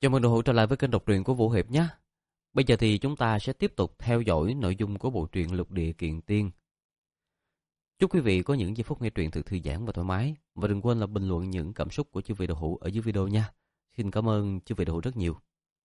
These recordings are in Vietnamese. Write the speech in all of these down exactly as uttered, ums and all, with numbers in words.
Chào mừng đồng hữu trở lại với kênh đọc truyện của Vũ Hiệp nhé. Bây giờ thì chúng ta sẽ tiếp tục theo dõi nội dung của bộ truyện Lục Địa Kiện Tiên. Chúc quý vị có những giây phút nghe truyện thật thư giãn và thoải mái. Và đừng quên là bình luận những cảm xúc của chư vị đồng hữu ở dưới video nha. Xin cảm ơn chư vị đồng hữu rất nhiều.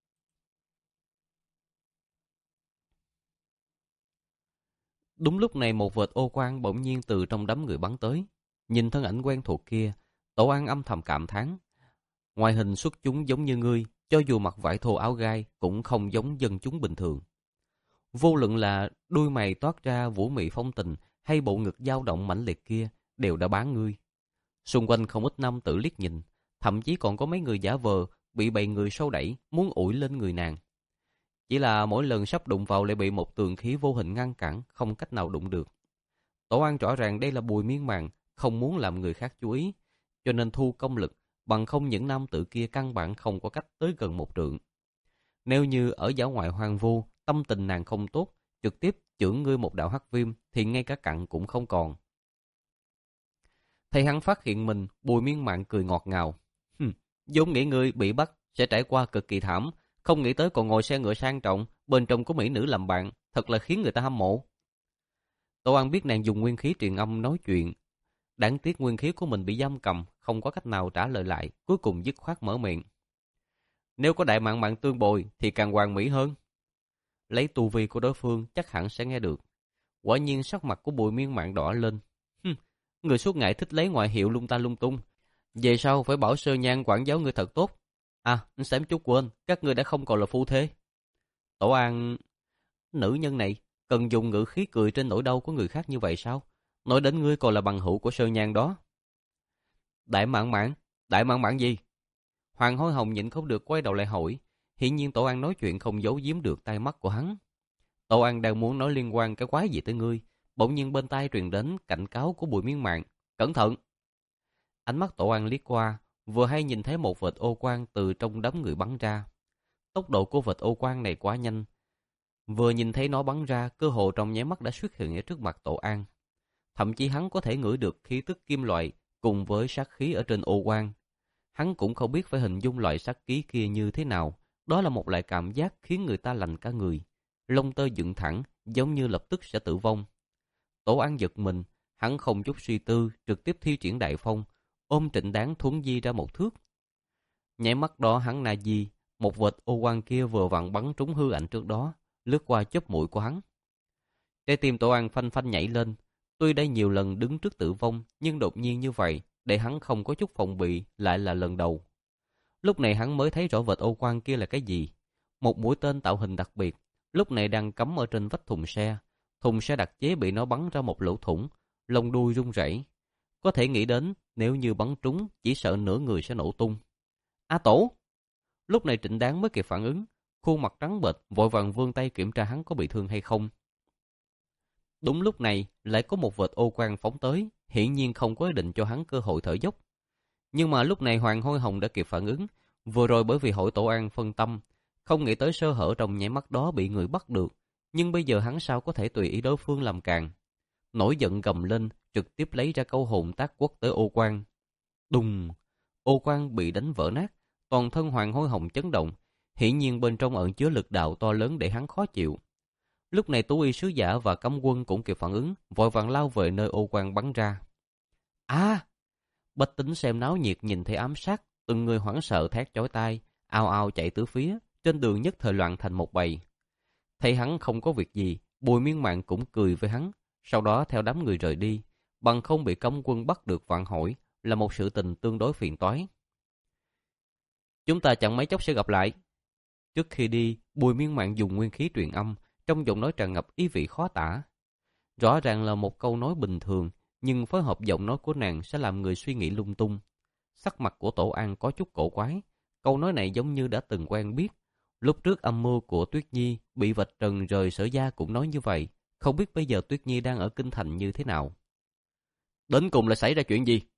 Đúng lúc này một vệt ô quang bỗng nhiên từ trong đám người bắn tới. Nhìn thân ảnh quen thuộc kia, Tổ An âm thầm cảm thán. Ngoài hình xuất chúng giống như ngươi, cho dù mặc vải thô áo gai cũng không giống dân chúng bình thường. Vô luận là đuôi mày toát ra vũ mị phong tình hay bộ ngực dao động mãnh liệt kia đều đã bán ngươi. Xung quanh không ít nam tử liếc nhìn, thậm chí còn có mấy người giả vờ bị bầy người sâu đẩy muốn ủi lên người nàng. Chỉ là mỗi lần sắp đụng vào lại bị một tường khí vô hình ngăn cản, không cách nào đụng được. Tổ An rõ ràng đây là Bùi Miên Màng, không muốn làm người khác chú ý, cho nên thu công lực, bằng không những nam tử kia căn bản không có cách tới gần một trượng. Nếu như ở dã ngoại hoang vu, tâm tình nàng không tốt, trực tiếp chưởng ngươi một đạo hắc viêm thì ngay cả cặn cũng không còn. Thấy hắn phát hiện mình, Bùi Miên Màng cười ngọt ngào. Hừm, vốn nghĩ ngươi bị bắt sẽ trải qua cực kỳ thảm, không nghĩ tới còn ngồi xe ngựa sang trọng, bên trong có mỹ nữ làm bạn, thật là khiến người ta hâm mộ. Tô An biết nàng dùng nguyên khí truyền âm nói chuyện, đáng tiếc nguyên khí của mình bị giam cầm, không có cách nào trả lời lại, cuối cùng dứt khoát mở miệng. Nếu có đại mạng mạng tương bồi thì càng hoàn mỹ hơn. Lấy tu vi của đối phương chắc hẳn sẽ nghe được. Quả nhiên sắc mặt của Bùi Miên Màng đỏ lên. Hừm, người suốt ngày thích lấy ngoại hiệu lung ta lung tung. Về sau phải bảo Sơ Nhan quản giáo người thật tốt. À, anh xém chút quên, các ngươi đã không còn là phu thế. Tổ An, nữ nhân này cần dùng ngữ khí cười trên nỗi đau của người khác như vậy sao? Nói đến ngươi còn là bằng hữu của Sơ Nhan đó. Đại Mạn Mạn, đại Mạn Mạn gì? Hoàng Hối Hồng nhịn không được quay đầu lại hỏi. Hiển nhiên Tổ An nói chuyện không giấu giếm được tai mắt của hắn. Tổ An đang muốn nói liên quan cái quái gì tới ngươi, bỗng nhiên bên tai truyền đến cảnh cáo của Bùi Miên Màng. Cẩn thận! Ánh mắt Tổ An liếc qua, vừa hay nhìn thấy một vệt ô quang từ trong đám người bắn ra. Tốc độ của vệt ô quang này quá nhanh. Vừa nhìn thấy nó bắn ra, cơ hồ trong nháy mắt đã xuất hiện ở trước mặt Tổ An. Thậm chí hắn có thể ngửi được khí tức kim loại cùng với sát khí ở trên ô quang. Hắn cũng không biết phải hình dung loại sát khí kia như thế nào. Đó là một loại cảm giác khiến người ta lạnh cả người. Lông tơ dựng thẳng, giống như lập tức sẽ tử vong. Tổ An giật mình, hắn không chút suy tư, trực tiếp thi triển đại phong, ôm Trịnh Đáng thuấn di ra một thước. Nháy mắt đó hắn na di, một vệt ô quang kia vừa vặn bắn trúng hư ảnh trước đó, lướt qua chóp mũi của hắn. Trái tim Tổ An phanh phanh nhảy lên. Tuy đã nhiều lần đứng trước tử vong, nhưng đột nhiên như vậy, để hắn không có chút phòng bị, lại là lần đầu. Lúc này hắn mới thấy rõ vệt ô quang kia là cái gì. Một mũi tên tạo hình đặc biệt, lúc này đang cắm ở trên vách thùng xe. Thùng xe đặc chế bị nó bắn ra một lỗ thủng, lông đuôi rung rẩy. Có thể nghĩ đến, nếu như bắn trúng, chỉ sợ nửa người sẽ nổ tung. A Tổ! Lúc này Trịnh Đáng mới kịp phản ứng, khuôn mặt trắng bệch, vội vàng vươn tay kiểm tra hắn có bị thương hay không. Đúng lúc này, lại có một vệt ô quang phóng tới, hiển nhiên không có ý định cho hắn cơ hội thở dốc. Nhưng mà lúc này Hoàng Hối Hồng đã kịp phản ứng, vừa rồi bởi vì hội Tổ An phân tâm, không nghĩ tới sơ hở trong nháy mắt đó bị người bắt được, nhưng bây giờ hắn sao có thể tùy ý đối phương làm càn. Nổi giận gầm lên, trực tiếp lấy ra câu hồn tác quất tới ô quang. Đùng! Ô quang bị đánh vỡ nát, toàn thân Hoàng Hối Hồng chấn động, hiển nhiên bên trong ẩn chứa lực đạo to lớn để hắn khó chịu. Lúc này Tú Y sứ giả và cấm quân cũng kịp phản ứng, vội vàng lao về nơi ô quang bắn ra. A! Bách tính xem náo nhiệt nhìn thấy ám sát, từng người hoảng sợ thét chói tai, ào ào chạy tứ phía, trên đường nhất thời loạn thành một bầy. Thấy hắn không có việc gì, Bùi Miên Màng cũng cười với hắn, sau đó theo đám người rời đi, bằng không bị cấm quân bắt được vạn hỏi, là một sự tình tương đối phiền toái. Chúng ta chẳng mấy chốc sẽ gặp lại. Trước khi đi, Bùi Miên Màng dùng nguyên khí truyền âm, trong giọng nói tràn ngập ý vị khó tả. Rõ ràng là một câu nói bình thường, nhưng phối hợp giọng nói của nàng sẽ làm người suy nghĩ lung tung. Sắc mặt của Tổ An có chút cổ quái. Câu nói này giống như đã từng quen biết. Lúc trước âm mưu của Tuyết Nhi bị vạch trần rời Sở Gia cũng nói như vậy. Không biết bây giờ Tuyết Nhi đang ở Kinh Thành như thế nào. Đến cùng là xảy ra chuyện gì?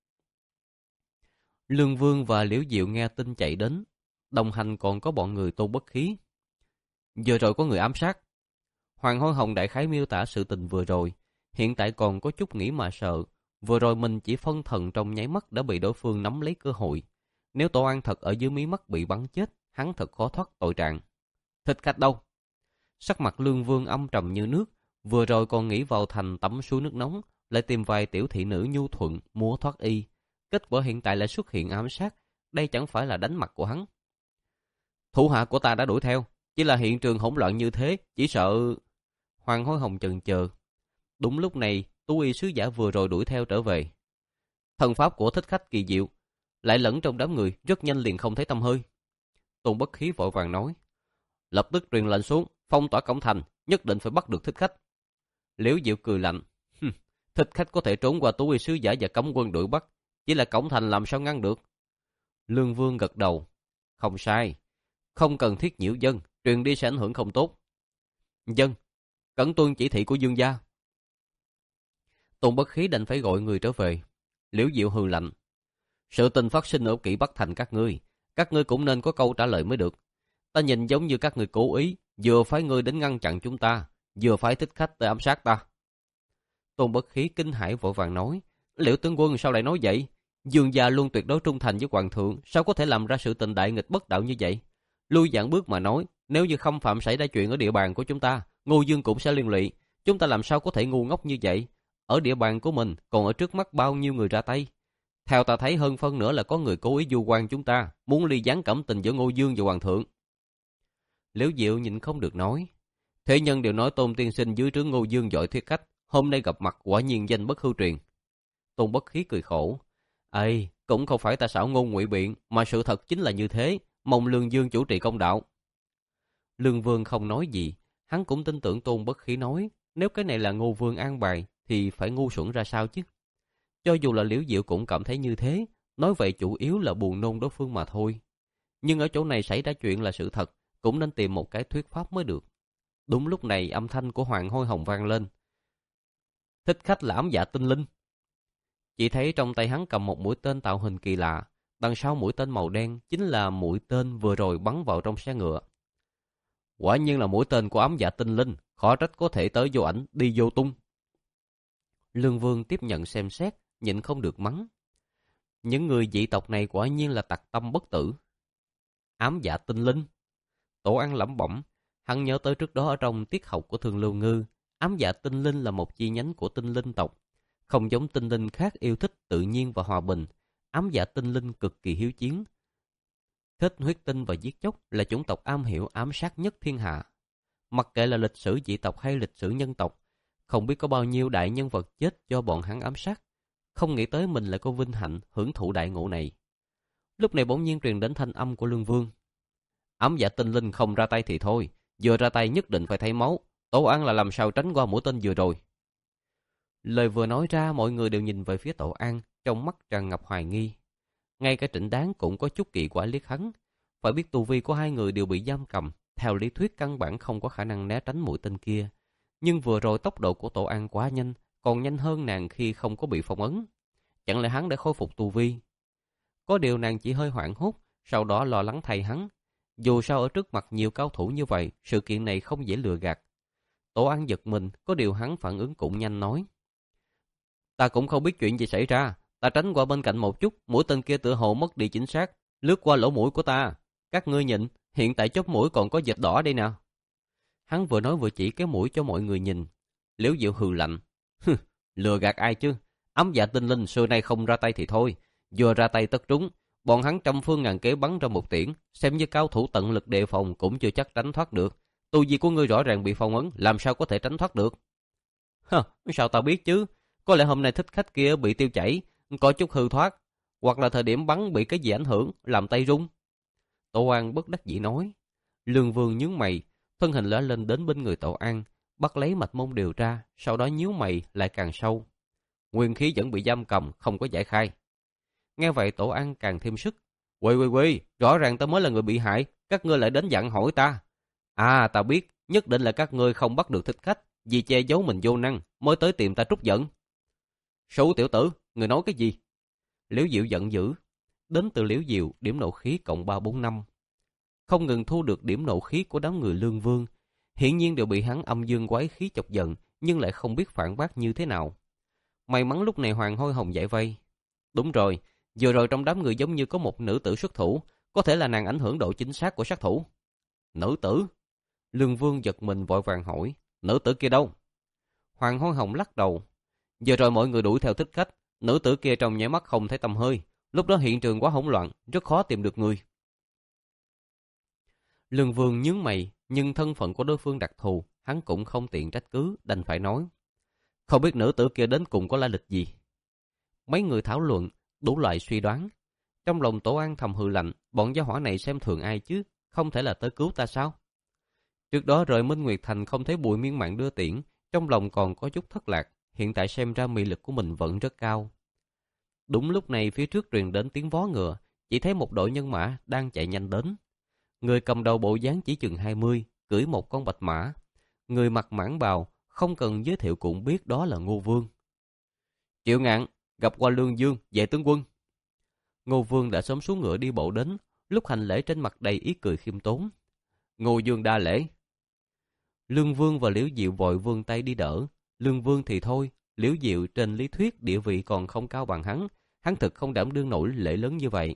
Lương Vương và Liễu Diệu nghe tin chạy đến. Đồng hành còn có bọn người Tô Bất Khí. Giờ rồi có người ám sát. Hoàng Hối Hồng đại khái miêu tả sự tình vừa rồi. Hiện tại còn có chút nghĩ mà sợ. Vừa rồi mình chỉ phân thần trong nháy mắt đã bị đối phương nắm lấy cơ hội. Nếu Tổ An thật ở dưới mí mắt bị bắn chết, hắn thật khó thoát tội trạng. Thích khách đâu? Sắc mặt Lương Vương âm trầm như nước, vừa rồi còn nghĩ vào thành tắm suối nước nóng, lại tìm vài tiểu thị nữ nhu thuận múa thoát y. Kết quả hiện tại lại xuất hiện ám sát, đây chẳng phải là đánh mặt của hắn. Thủ hạ của ta đã đuổi theo, chỉ là hiện trường hỗn loạn như thế, chỉ sợ... Hoàng Hối Hồng chần chờ. Đúng lúc này, Tú Y sứ giả vừa rồi đuổi theo trở về. Thần pháp của thích khách kỳ diệu, lại lẫn trong đám người, rất nhanh liền không thấy tăm hơi. Tôn Bất Khí vội vàng nói, lập tức truyền lệnh xuống, phong tỏa cổng thành, nhất định phải bắt được thích khách. Liễu Diệu cười lạnh, thích khách có thể trốn qua Tú Y sứ giả và cấm quân đuổi bắt, chỉ là cổng thành làm sao ngăn được. Lương Vương gật đầu, không sai, không cần thiết nhiễu dân, truyền đi sẽ ảnh hưởng không tốt. Dân, cẩn tuân chỉ thị của Dương gia. Tôn Bất Khí đành phải gọi người trở về. Liễu Diệu hừ lạnh, sự tình phát sinh ở Kỷ Bắc thành các ngươi, các ngươi cũng nên có câu trả lời mới được. Ta nhìn giống như các ngươi cố ý, vừa phái ngươi đến ngăn chặn chúng ta, vừa phái thích khách tới ám sát ta. Tôn Bất Khí kinh hãi vội vàng nói, Liễu tướng quân sao lại nói vậy? Dương gia luôn tuyệt đối trung thành với hoàng thượng, sao có thể làm ra sự tình đại nghịch bất đạo như vậy? Lui giảng bước mà nói, nếu như Khâm Phạm xảy ra chuyện ở địa bàn của chúng ta, Ngô Dương cũng sẽ liên lụy. Chúng ta làm sao có thể ngu ngốc như vậy? Ở địa bàn của mình, còn ở trước mắt bao nhiêu người ra tay? Theo ta thấy hơn phân nữa là có người cố ý du quan chúng ta, muốn ly gián cảm tình giữa Ngô Dương và hoàng thượng. Liễu Diệu nhìn không được nói, thế nhân đều nói Tôn tiên sinh dưới trướng Ngô Dương giỏi thuyết khách, hôm nay gặp mặt quả nhiên danh bất hư truyền. Tôn Bất Khí cười khổ, ây, cũng không phải ta xảo ngôn ngụy biện, mà sự thật chính là như thế, mong Lương Dương chủ trì công đạo. Lương Vương không nói gì, hắn cũng tin tưởng Tôn Bất Khí nói, nếu cái này là Ngô Vương an bài thì phải ngu xuẩn ra sao chứ. Cho dù là Liễu Diệu cũng cảm thấy như thế, nói vậy chủ yếu là buồn nôn đối phương mà thôi. Nhưng ở chỗ này xảy ra chuyện là sự thật, cũng nên tìm một cái thuyết pháp mới được. Đúng lúc này âm thanh của Hoàng Hối Hồng vang lên. Thích khách là ám dạ tinh linh. Chỉ thấy trong tay hắn cầm một mũi tên tạo hình kỳ lạ, đằng sau mũi tên màu đen chính là mũi tên vừa rồi bắn vào trong xe ngựa. Quả nhiên là mũi tên của ám dạ tinh linh, khó trách có thể tới vô ảnh đi vô tung. Lương Vương tiếp nhận xem xét, nhịn không được mắng. Những người dị tộc này quả nhiên là tặc tâm bất tử. Ám dạ tinh linh. Tổ An lẩm bẩm, hắn nhớ tới trước đó ở trong tiết học của Thường Lưu Ngư, ám dạ tinh linh là một chi nhánh của tinh linh tộc. Không giống tinh linh khác yêu thích tự nhiên và hòa bình, ám dạ tinh linh cực kỳ hiếu chiến. Thích huyết tinh và giết chóc là chủng tộc am hiểu ám sát nhất thiên hạ. Mặc kệ là lịch sử dị tộc hay lịch sử nhân tộc, không biết có bao nhiêu đại nhân vật chết do bọn hắn ám sát. Không nghĩ tới mình lại có vinh hạnh hưởng thụ đại ngộ này. Lúc này bỗng nhiên truyền đến thanh âm của Lương Vương. Ám dạ tinh linh không ra tay thì thôi, vừa ra tay nhất định phải thấy máu. Tổ An là làm sao tránh qua mũi tên vừa rồi. Lời vừa nói ra, mọi người đều nhìn về phía Tổ An, trong mắt tràn ngập hoài nghi. Ngay cả Trịnh Đáng cũng có chút kỳ quái liếc hắn. Phải biết tu vi của hai người đều bị giam cầm, theo lý thuyết căn bản không có khả năng né tránh mũi tên kia. Nhưng vừa rồi tốc độ của Tổ An quá nhanh, còn nhanh hơn nàng khi không có bị phong ấn. Chẳng lẽ hắn đã khôi phục tu vi? Có điều nàng chỉ hơi hoảng hốt, sau đó lo lắng thay hắn. Dù sao ở trước mặt nhiều cao thủ như vậy, sự kiện này không dễ lừa gạt. Tổ An giật mình, có điều hắn phản ứng cũng nhanh nói. Ta cũng không biết chuyện gì xảy ra, ta tránh qua bên cạnh một chút, mũi tên kia tựa hồ mất đi chính xác, lướt qua lỗ mũi của ta. Các ngươi nhìn, hiện tại chóp mũi còn có vệt đỏ đây nào. Hắn vừa nói vừa chỉ cái mũi cho mọi người nhìn. Liễu Diệu hừ lạnh. Lừa gạt ai chứ? Ám dạ tinh linh xưa nay không ra tay thì thôi, vừa ra tay tất trúng. Bọn hắn trăm phương ngàn kế bắn ra một tiễn, xem như cao thủ tận lực đề phòng cũng chưa chắc tránh thoát được. Tu vi của ngươi rõ ràng bị phong ấn, làm sao có thể tránh thoát được? Hơ, sao ta biết chứ? Có lẽ hôm nay thích khách kia bị tiêu chảy, có chút hư thoát, hoặc là thời điểm bắn bị cái gì ảnh hưởng, làm tay rung. Tổ An bất đắc dĩ nói. Lương Vương nhướng mày, thân hình lóe lên đến bên người Tổ An, bắt lấy mạch môn điều tra, sau đó nhíu mày lại càng sâu. Nguyên khí vẫn bị giam cầm, không có giải khai. Nghe vậy Tổ An càng thêm sức. Quỳ quỳ quỳ, rõ ràng ta mới là người bị hại, các ngươi lại đến dặn hỏi ta. À, ta biết, nhất định là các ngươi không bắt được thích khách, vì che giấu mình vô năng, mới tới tìm ta trút giận. Số tiểu tử, người nói cái gì? Liễu Diệu giận dữ. Đến từ Liễu Diệu, điểm nộ khí cộng ba bốn năm. Không ngừng thu được điểm nộ khí của đám người Lương Vương. Hiển nhiên đều bị hắn âm dương quái khí chọc giận, nhưng lại không biết phản bác như thế nào. May mắn lúc này Hoàng Hối Hồng giải vây. Đúng rồi, vừa rồi trong đám người giống như có một nữ tử xuất thủ, Có thể là nàng ảnh hưởng độ chính xác của sát thủ. Nữ tử? Lương Vương giật mình vội vàng hỏi. Nữ tử kia đâu? Hoàng Hôi Hồng lắc đầu. Giờ rồi mọi người đuổi theo thích khách. Nữ tử kia trong nháy mắt không thấy tăm hơi. Lúc đó hiện trường quá hỗn loạn, rất khó tìm được người. Lương Vương nhướng mày, nhưng thân phận của đối phương đặc thù, hắn cũng không tiện trách cứ, đành phải nói. Không biết nữ tử kia đến cùng có lai lịch gì. Mấy người thảo luận, đủ loại suy đoán. Trong lòng Tổ An thầm hừ lạnh, bọn gia hỏa này xem thường ai chứ, không thể là tới cứu ta sao? Trước đó rời Minh Nguyệt Thành không thấy Bùi Miên Mạn đưa tiễn, trong lòng còn có chút thất lạc, hiện tại xem ra mị lực của mình vẫn rất cao. Đúng lúc này phía trước truyền đến tiếng vó ngựa, chỉ thấy một đội nhân mã đang chạy nhanh đến. Người cầm đầu bộ dáng chỉ chừng hai mươi, cưỡi một con bạch mã. Người mặc mãng bào, không cần giới thiệu cũng biết đó là Ngô Vương. Triệu Ngạn, gặp qua Lương Dương, vệ tướng quân. Ngô Vương đã sớm xuống ngựa đi bộ đến, lúc hành lễ trên mặt đầy ý cười khiêm tốn. Ngô Dương đa lễ. Lương Vương và Liễu Diệu vội vươn tay đi đỡ. Lương Vương thì thôi, Liễu Diệu trên lý thuyết địa vị còn không cao bằng hắn, hắn thực không đảm đương nổi lễ lớn như vậy.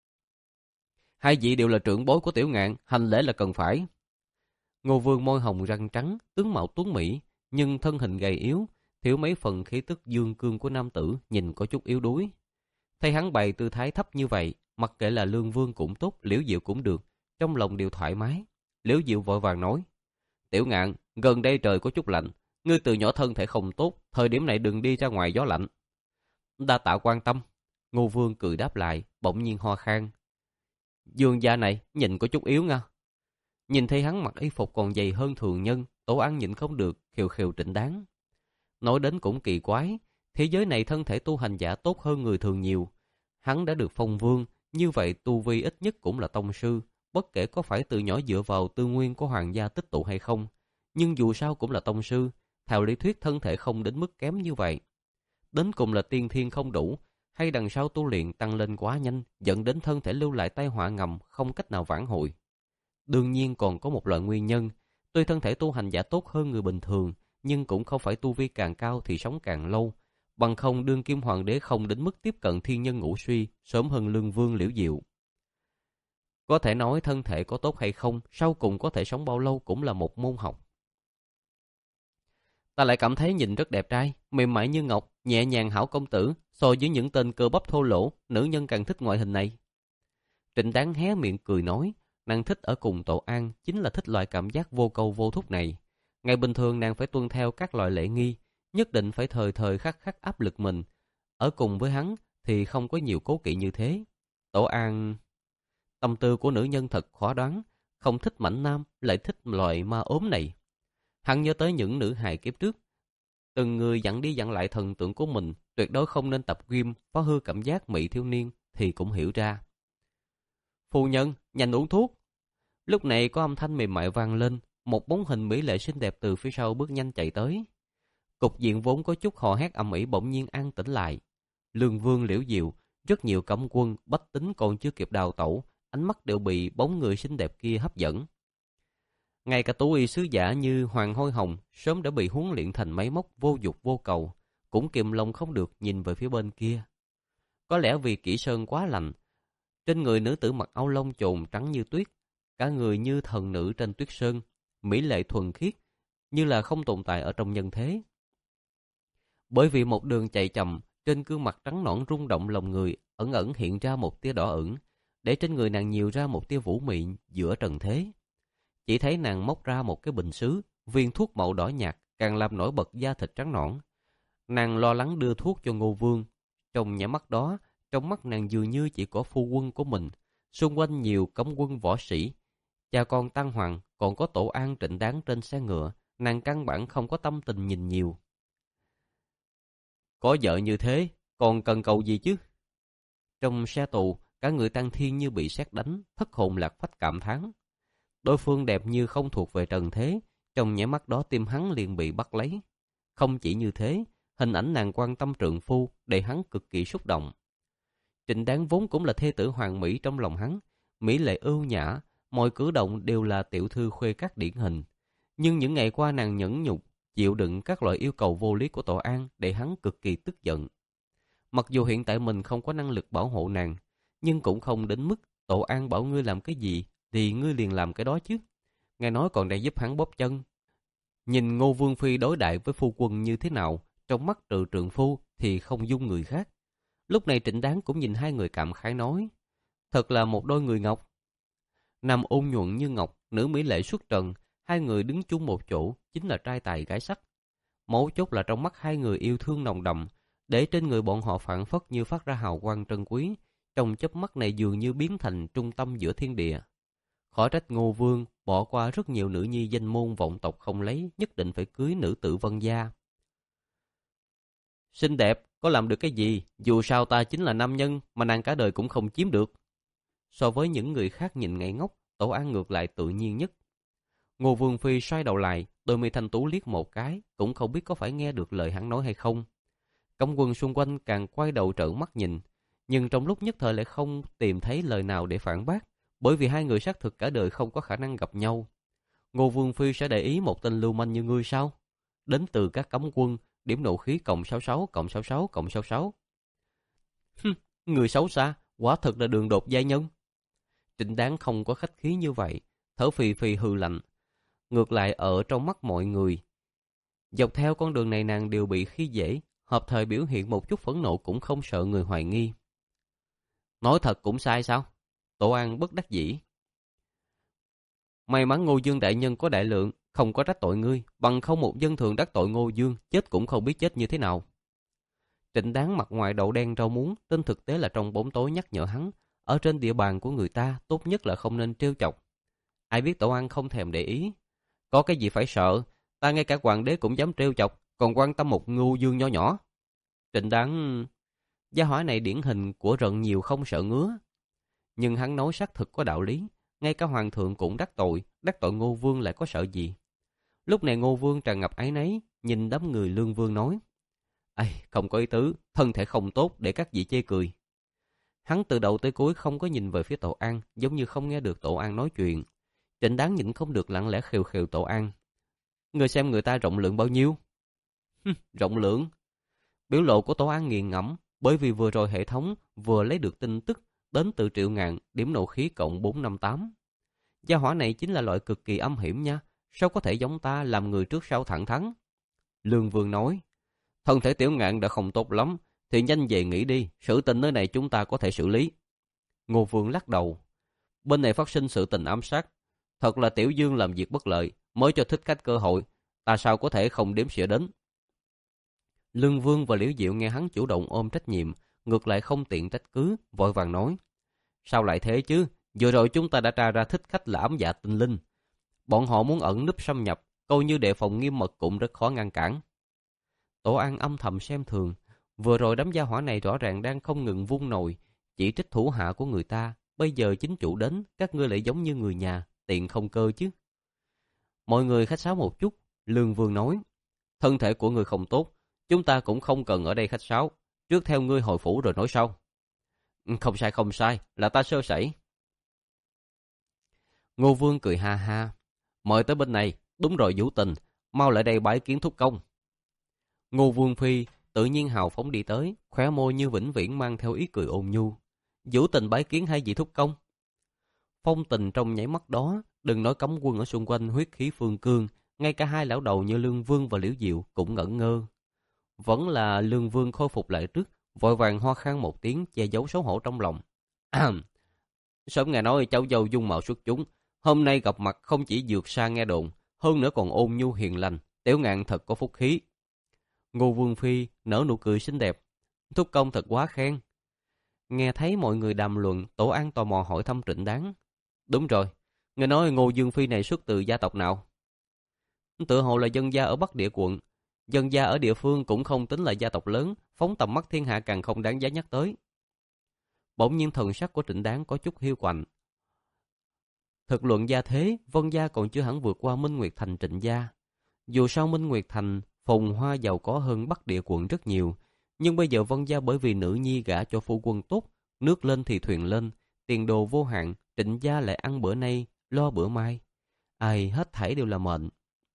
Hai vị đều là trưởng bối của Tiểu Ngạn, hành lễ là cần phải. Ngô Vương môi hồng răng trắng, tướng mạo tuấn mỹ, nhưng thân hình gầy yếu, thiếu mấy phần khí tức dương cương của nam tử, nhìn có chút yếu đuối. Thấy hắn bày tư thái thấp như vậy, mặc kệ là Lương Vương cũng tốt, Liễu Diệu cũng được, trong lòng đều thoải mái. Liễu Diệu vội vàng nói, Tiểu Ngạn, gần đây trời có chút lạnh, ngươi từ nhỏ thân thể không tốt, thời điểm này đừng đi ra ngoài gió lạnh. Đa tạ quan tâm. Ngô Vương cười đáp lại, bỗng nhiên ho khan. Dương gia này nhìn có chút yếu nga. Nhìn thấy hắn mặc y phục còn dày hơn thường nhân, Tổ An nhịn không được, khều khều Trịnh Đáng. Nói đến cũng kỳ quái, thế giới này thân thể tu hành giả tốt hơn người thường nhiều. Hắn đã được phong vương, như vậy tu vi ít nhất cũng là tông sư, bất kể có phải từ nhỏ dựa vào tư nguyên của hoàng gia tích tụ hay không. Nhưng dù sao cũng là tông sư, theo lý thuyết thân thể không đến mức kém như vậy. Đến cùng là tiên thiên không đủ, hay đằng sau tu luyện tăng lên quá nhanh, dẫn đến thân thể lưu lại tai họa ngầm không cách nào vãn hồi. Đương nhiên còn có một loại nguyên nhân, tuy thân thể tu hành giả tốt hơn người bình thường, nhưng cũng không phải tu vi càng cao thì sống càng lâu, bằng không đương kim hoàng đế không đến mức tiếp cận thiên nhân ngũ suy, sớm hơn Lương Vương Liễu Diệu. Có thể nói thân thể có tốt hay không, sau cùng có thể sống bao lâu cũng là một môn học. Ta lại cảm thấy nhìn rất đẹp trai, mềm mại như ngọc, nhẹ nhàng hảo công tử, so với những tên cơ bắp thô lỗ, nữ nhân càng thích ngoại hình này. Trịnh Đáng hé miệng cười nói, nàng thích ở cùng Tổ An chính là thích loại cảm giác vô câu vô thúc này. Ngày bình thường nàng phải tuân theo các loại lễ nghi, nhất định phải thời thời khắc khắc áp lực mình. Ở cùng với hắn thì không có nhiều cố kỵ như thế. Tổ An... Tâm tư của nữ nhân thật khó đoán, không thích mảnh nam, lại thích loại ma ốm này. Hắn nhớ tới những nữ hài kiếp trước. Từng người dặn đi dặn lại thần tượng của mình, tuyệt đối không nên tập gym, phá hư cảm giác mỹ thiếu niên, thì cũng hiểu ra. Phu nhân, nhanh uống thuốc. Lúc này có âm thanh mềm mại vang lên, một bóng hình mỹ lệ xinh đẹp từ phía sau bước nhanh chạy tới. Cục diện vốn có chút hò hét ầm ĩ bỗng nhiên an tĩnh lại. Lương Vương Liễu Diệu, rất nhiều cấm quân, bách tính còn chưa kịp đào tẩu, ánh mắt đều bị bóng người xinh đẹp kia hấp dẫn. Ngay cả tú y sứ giả như Hoàng Hôi Hồng sớm đã bị huấn luyện thành máy móc vô dục vô cầu, cũng kìm lòng không được nhìn về phía bên kia. Có lẽ vì kỹ sơn quá lạnh, trên người nữ tử mặc áo lông chồn trắng như tuyết, cả người như thần nữ trên tuyết sơn, mỹ lệ thuần khiết, như là không tồn tại ở trong nhân thế. Bởi vì một đường chạy chậm, trên gương mặt trắng nõn rung động lòng người, ẩn ẩn hiện ra một tia đỏ ửng, để trên người nàng nhiều ra một tia vũ mị giữa trần thế. Chỉ thấy nàng móc ra một cái bình sứ, viên thuốc màu đỏ nhạt càng làm nổi bật da thịt trắng nõn. Nàng lo lắng đưa thuốc cho Ngô Vương. Trong nhã mắt đó, trong mắt nàng dường như chỉ có phu quân của mình, xung quanh nhiều cấm quân võ sĩ, cha con Tăng Hoàng, còn có Tổ An Trịnh Đáng trên xe ngựa, nàng căn bản không có tâm tình nhìn nhiều. Có vợ như thế, còn cần cầu gì chứ? Trong xe tù, cả người Tăng Thiên như bị sét đánh, thất hồn lạc phách cảm thán. Đối phương đẹp như không thuộc về trần thế, trong nhẽ mắt đó tim hắn liền bị bắt lấy. Không chỉ như thế, hình ảnh nàng quan tâm trượng phu để hắn cực kỳ xúc động. Trịnh Đáng vốn cũng là thê tử hoàng mỹ trong lòng hắn, mỹ lệ ưu nhã, mọi cử động đều là tiểu thư khuê các điển hình. Nhưng những ngày qua nàng nhẫn nhục, chịu đựng các loại yêu cầu vô lý của Tổ An để hắn cực kỳ tức giận. Mặc dù hiện tại mình không có năng lực bảo hộ nàng, nhưng cũng không đến mức Tổ An bảo ngươi làm cái gì thì ngươi liền làm cái đó chứ. Nghe nói còn đang giúp hắn bóp chân. Nhìn Ngô Vương Phi đối đại với phu quân như thế nào, trong mắt trừ trượng phu thì không dung người khác. Lúc này Trịnh Đáng cũng nhìn hai người cảm khái nói, thật là một đôi người ngọc. Nam ôn nhuận như ngọc, nữ mỹ lệ xuất trần, hai người đứng chung một chỗ chính là trai tài gái sắc. Mấu chốt là trong mắt hai người yêu thương nồng đậm, để trên người bọn họ phảng phất như phát ra hào quang trân quý, trong chớp mắt này dường như biến thành trung tâm giữa thiên địa. Khỏi trách Ngô Vương bỏ qua rất nhiều nữ nhi danh môn vọng tộc không lấy, nhất định phải cưới nữ tử Vân gia. Xinh đẹp, có làm được cái gì, dù sao ta chính là nam nhân mà nàng cả đời cũng không chiếm được. So với những người khác nhìn ngây ngốc, Tổ An ngược lại tự nhiên nhất. Ngô Vương Phi xoay đầu lại, đôi mi thanh tú liếc một cái, cũng không biết có phải nghe được lời hắn nói hay không. Cấm quân xung quanh càng quay đầu trợn mắt nhìn, nhưng trong lúc nhất thời lại không tìm thấy lời nào để phản bác, bởi vì hai người xác thực cả đời không có khả năng gặp nhau. Ngô Vương Phi sẽ để ý một tên lưu manh như ngươi sao? Đến từ các cấm quân, điểm nộ khí cộng sáu sáu, cộng sáu sáu, cộng sáu sáu. Hừm, người xấu xa, quả thật là đường đột giai nhân. Trịnh Đáng không có khách khí như vậy, thở phì phì hừ lạnh. Ngược lại ở trong mắt mọi người, dọc theo con đường này nàng đều bị khi dễ, hợp thời biểu hiện một chút phẫn nộ cũng không sợ người hoài nghi. Nói thật cũng sai sao? Tổ An bất đắc dĩ. May mắn Ngô Dương đại nhân có đại lượng, không có trách tội ngươi, bằng không một dân thường đắc tội Ngô Dương, chết cũng không biết chết như thế nào. Trịnh Đáng mặt ngoài đậu đen rau muống, tên thực tế là trong bóng tối nhắc nhở hắn, ở trên địa bàn của người ta, tốt nhất là không nên trêu chọc. Ai biết Tổ An không thèm để ý. Có cái gì phải sợ, ta ngay cả hoàng đế cũng dám trêu chọc, còn quan tâm một Ngô Dương nho nhỏ. Trịnh Đáng... Gia hỏa này điển hình của rận nhiều không sợ ngứa. Nhưng hắn nói xác thực có đạo lý, ngay cả hoàng thượng cũng đắc tội, đắc tội Ngô Vương lại có sợ gì. Lúc này Ngô Vương tràn ngập áy náy, nhìn đám người Lương Vương nói, ai không có ý tứ, thân thể không tốt để các vị chê cười. Hắn từ đầu tới cuối không có nhìn về phía Tổ An, giống như không nghe được Tổ An nói chuyện. Trịnh Đáng nhịn không được lặng lẽ khều khều Tổ An. Người xem người ta rộng lượng bao nhiêu? Rộng lượng? Biểu lộ của Tổ An nghiền ngẫm, bởi vì vừa rồi hệ thống vừa lấy được tin tức đến từ Triệu Ngạn, điểm nộ khí cộng bốn trăm năm mươi tám. Gia hỏa này chính là loại cực kỳ âm hiểm nha, sao có thể giống ta làm người trước sau thẳng thắn. Lương Vương nói, thân thể Tiểu Ngạn đã không tốt lắm, thì nhanh về nghỉ đi, sự tình nơi này chúng ta có thể xử lý. Ngô Vương lắc đầu, bên này phát sinh sự tình ám sát, thật là Tiểu Dương làm việc bất lợi, mới cho Thích Khách cơ hội, ta sao có thể không đếm xỉa đến. Lương Vương và Liễu Diệu nghe hắn chủ động ôm trách nhiệm, ngược lại không tiện trách cứ, vội vàng nói, sao lại thế chứ, vừa rồi chúng ta đã tra ra Thích Khách là ám dạ tinh linh. Bọn họ muốn ẩn núp xâm nhập, coi như đề phòng nghiêm mật cũng rất khó ngăn cản. Tổ An âm thầm xem thường, vừa rồi đám gia hỏa này rõ ràng đang không ngừng vung nồi, chỉ trích thủ hạ của người ta, bây giờ chính chủ đến, các ngươi lại giống như người nhà, tiện không cơ chứ. Mọi người khách sáo một chút, Lương Vương nói, thân thể của người không tốt, chúng ta cũng không cần ở đây khách sáo, trước theo ngươi hồi phủ rồi nói sau. Không sai không sai, là ta sơ sẩy. Ngô Vương cười ha ha, mời tới bên này, đúng rồi Vũ Tình, mau lại đây bái kiến thúc công. Ngô Vương Phi tự nhiên hào phóng đi tới, khóe môi như vĩnh viễn mang theo ý cười ôn nhu. Vũ Tình bái kiến hai vị thúc công. Phong tình trong nháy mắt đó, đừng nói cấm quân ở xung quanh huyết khí phương cương, ngay cả hai lão đầu như Lương Vương và Liễu Diệu cũng ngẩn ngơ. Vẫn là Lương Vương khôi phục lại trước, vội vàng ho khan một tiếng che giấu xấu hổ trong lòng. Sớm nghe nói cháu dâu dung mạo xuất chúng, hôm nay gặp mặt không chỉ vượt xa nghe đồn, hơn nữa còn ôn nhu hiền lành, Tiểu Ngạn thật có phúc khí. Ngô Vương Phi nở nụ cười xinh đẹp, thúc công thật quá khen. Nghe thấy mọi người đàm luận, Tổ An tò mò hỏi thăm Trịnh Đáng. Đúng rồi, nghe nói Ngô Dương Phi này xuất từ gia tộc nào? Tự hồ là dân gia ở Bắc Địa quận. Dân gia ở địa phương cũng không tính là gia tộc lớn, phóng tầm mắt thiên hạ càng không đáng giá nhắc tới. Bỗng nhiên thần sắc của Trịnh Đáng có chút hiu quạnh. Thực luận gia thế, Vân gia còn chưa hẳn vượt qua Minh Nguyệt Thành Trịnh gia. Dù sao Minh Nguyệt Thành phồn hoa giàu có hơn Bắc Địa quận rất nhiều, nhưng bây giờ Vân gia bởi vì nữ nhi gả cho phu quân tốt, nước lên thì thuyền lên, tiền đồ vô hạn, Trịnh gia lại ăn bữa nay, lo bữa mai. Ai hết thảy đều là mệnh.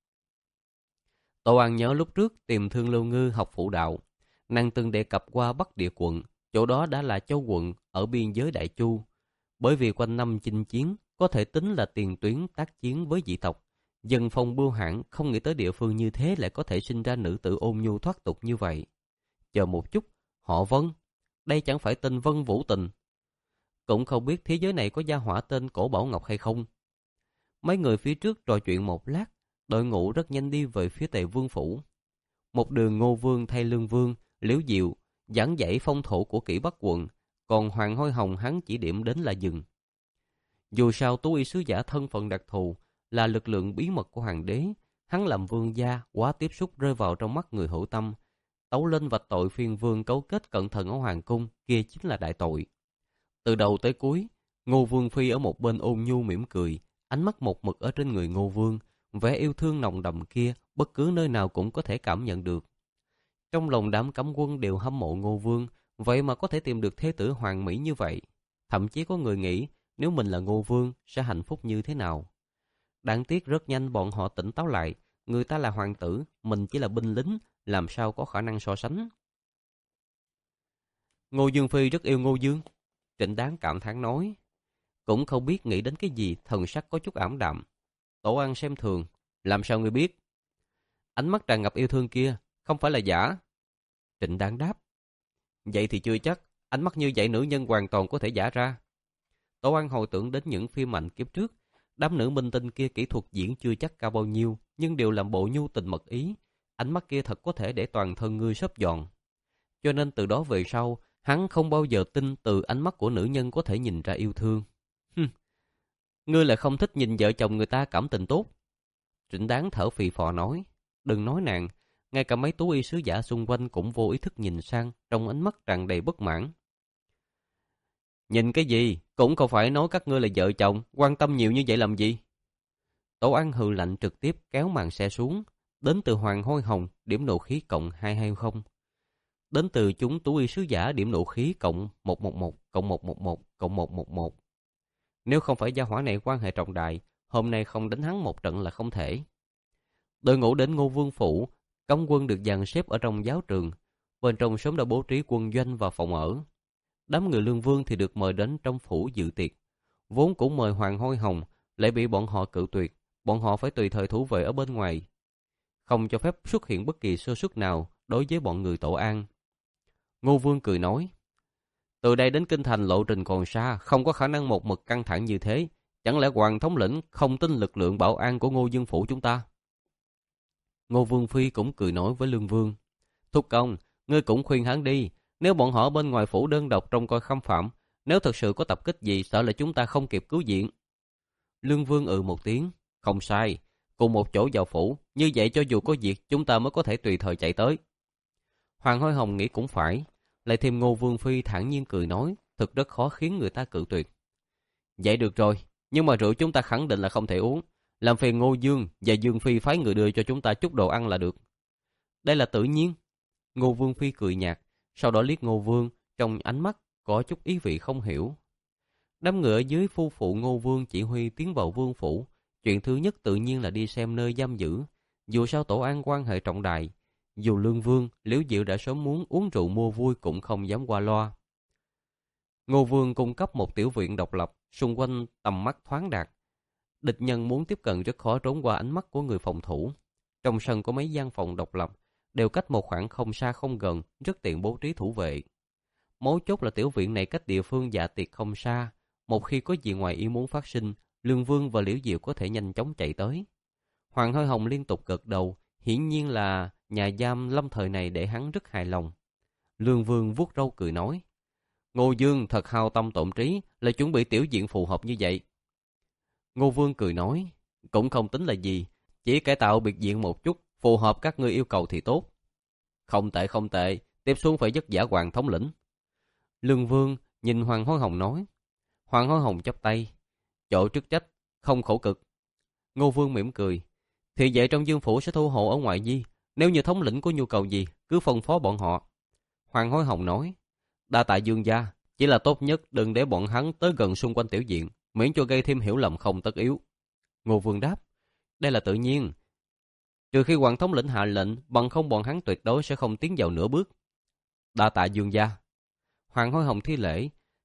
Tô An nhớ lúc trước tìm Thương Lưu Ngư học phụ đạo, nàng từng đề cập qua Bắc Địa quận, chỗ đó đã là châu quận ở biên giới Đại Chu. Bởi vì quanh năm chinh chiến có thể tính là tiền tuyến tác chiến với dị tộc. Dân phong bưu hãn không nghĩ tới địa phương như thế lại có thể sinh ra nữ tử ôn nhu thoát tục như vậy. Chờ một chút, họ Vân, đây chẳng phải tên Vân Vũ Tình. Cũng không biết thế giới này có gia hỏa tên Cổ Bảo Ngọc hay không. Mấy người phía trước trò chuyện một lát, đội ngũ rất nhanh đi về phía Tề Vương phủ. Một đường Ngô Vương thay Lương Vương, Liễu Diệu giảng dạy phong thổ của Kỷ Bắc quận, còn Hoàng Hôi Hồng hắn chỉ điểm đến là dừng. Dù sao Tú Y sứ giả thân phận đặc thù, là lực lượng bí mật của hoàng đế, hắn làm vương gia quá tiếp xúc rơi vào trong mắt người hữu tâm. Tấu lên vạch tội phiên vương cấu kết cẩn thận ở hoàng cung, kia chính là đại tội. Từ đầu tới cuối, Ngô Vương Phi ở một bên ôn nhu mỉm cười, ánh mắt một mực ở trên người Ngô Vương, vẻ yêu thương nồng đậm kia bất cứ nơi nào cũng có thể cảm nhận được. Trong lòng đám cấm quân đều hâm mộ Ngô Vương, vậy mà có thể tìm được thế tử hoàng mỹ như vậy. Thậm chí có người nghĩ nếu mình là Ngô Vương sẽ hạnh phúc như thế nào. Đáng tiếc rất nhanh bọn họ tỉnh táo lại, người ta là hoàng tử, mình chỉ là binh lính, làm sao có khả năng so sánh. Ngô Dương Phi rất yêu Ngô Dương, Trịnh Đáng cảm thán nói. Cũng không biết nghĩ đến cái gì, thần sắc có chút ảm đạm. Tổ Ăn xem thường, làm sao ngươi biết? Ánh mắt tràn ngập yêu thương kia, không phải là giả. Trịnh Đáng đáp. Vậy thì chưa chắc, ánh mắt như vậy nữ nhân hoàn toàn có thể giả ra. Tổ Ăn hồi tưởng đến những phim ảnh kiếp trước, đám nữ minh tinh kia kỹ thuật diễn chưa chắc cao bao nhiêu, nhưng đều làm bộ nhu tình mật ý. Ánh mắt kia thật có thể để toàn thân ngươi xốp giòn. Cho nên từ đó về sau, hắn không bao giờ tin từ ánh mắt của nữ nhân có thể nhìn ra yêu thương. Hừm, ngươi lại không thích nhìn vợ chồng người ta cảm tình tốt. Trịnh Đáng thở phì phò nói. Đừng nói nàng, ngay cả mấy tú y sứ giả xung quanh cũng vô ý thức nhìn sang, trong ánh mắt tràn đầy bất mãn. Nhìn cái gì, cũng không phải nói các ngươi là vợ chồng, quan tâm nhiều như vậy làm gì? Tổ Ăn hừ lạnh trực tiếp kéo màn xe xuống. Đến từ Hoàng Hôi Hồng, điểm nộ khí cộng hai hay không? Đến từ chúng tú y sứ giả, điểm nộ khí cộng một một một, cộng một một một, cộng một một một. Nếu không phải gia hỏa này quan hệ trọng đại, hôm nay không đánh hắn một trận là không thể. Đội ngũ đến Ngô Vương phủ, cấm quân được dàn xếp ở trong giáo trường. Bên trong sớm đã bố trí quân doanh và phòng ở. Đám người Lương Vương thì được mời đến trong phủ dự tiệc. Vốn cũng mời Hoàng Hôi Hồng, lại bị bọn họ cự tuyệt. Bọn họ phải tùy thời thủ vệ ở bên ngoài, không cho phép xuất hiện bất kỳ sơ suất nào đối với bọn người Tổ An. Ngô Vương cười nói, từ đây đến Kinh Thành lộ trình còn xa, không có khả năng một mực căng thẳng như thế. Chẳng lẽ Hoàng thống lĩnh không tin lực lượng bảo an của Ngô Dương phủ chúng ta? Ngô Vương Phi cũng cười nói với Lương Vương, thúc công, ngươi cũng khuyên hắn đi. Nếu bọn họ bên ngoài phủ đơn độc trông coi khâm phạm, nếu thật sự có tập kích gì, sợ là chúng ta không kịp cứu viện. Lương Vương ừ một tiếng, không sai, cùng một chỗ vào phủ, như vậy cho dù có việc chúng ta mới có thể tùy thời chạy tới. Hoàng Hôi Hồng nghĩ cũng phải, lại thêm Ngô Vương Phi thản nhiên cười nói, thực rất khó khiến người ta cự tuyệt. Vậy được rồi, nhưng mà rượu chúng ta khẳng định là không thể uống, làm phiền Ngô Dương và Dương Phi phái người đưa cho chúng ta chút đồ ăn là được. Đây là tự nhiên. Ngô Vương Phi cười nhạt, sau đó liếc Ngô Vương, trong ánh mắt có chút ý vị không hiểu. Đám người ở dưới phu phụ Ngô Vương chỉ huy tiến vào vương phủ. Chuyện thứ nhất tự nhiên là đi xem nơi giam giữ. Dù sao Tổ An quan hệ trọng đại, dù Lương Vương, Liễu Diệu đã sớm muốn uống rượu mua vui cũng không dám qua loa. Ngô Vương cung cấp một tiểu viện độc lập, xung quanh tầm mắt thoáng đạt. Địch nhân muốn tiếp cận rất khó trốn qua ánh mắt của người phòng thủ. Trong sân có mấy gian phòng độc lập, đều cách một khoảng không xa không gần, rất tiện bố trí thủ vệ. Mấu chốt là tiểu viện này cách địa phương dạ tiệc không xa. Một khi có gì ngoài ý muốn phát sinh, Lương Vương và Liễu Diệu có thể nhanh chóng chạy tới. Hoàng Hôi Hồng liên tục gật đầu, hiển nhiên là nhà giam lâm thời này để hắn rất hài lòng. Lương Vương vuốt râu cười nói, Ngô Dương thật hao tâm tổn trí, là chuẩn bị tiểu diện phù hợp như vậy. Ngô Vương cười nói, cũng không tính là gì, chỉ cải tạo biệt diện một chút, phù hợp các ngươi yêu cầu thì tốt. Không tệ không tệ, tiếp xuống phải vất vả Hoàng thống lĩnh. Lương Vương nhìn Hoàng Hôi Hồng nói. Hoàng Hôi Hồng chắp tay, chỗ chức trách, không khổ cực. Ngô Vương mỉm cười, thì vậy trong Dương phủ sẽ thu hộ ở ngoại vi, nếu như thống lĩnh có nhu cầu gì, cứ phân phó bọn họ. Hoàng Hôi Hồng nói, đa tạ Dương gia, chỉ là tốt nhất đừng để bọn hắn tới gần xung quanh tiểu diện, miễn cho gây thêm hiểu lầm không tất yếu. Ngô Vương đáp, đây là tự nhiên, trừ khi Hoàng thống lĩnh hạ lệnh, bằng không bọn hắn tuyệt đối sẽ không tiến vào nửa bước. Đa tạ Dương gia. Hoàng Hôi Hồng thi lễ,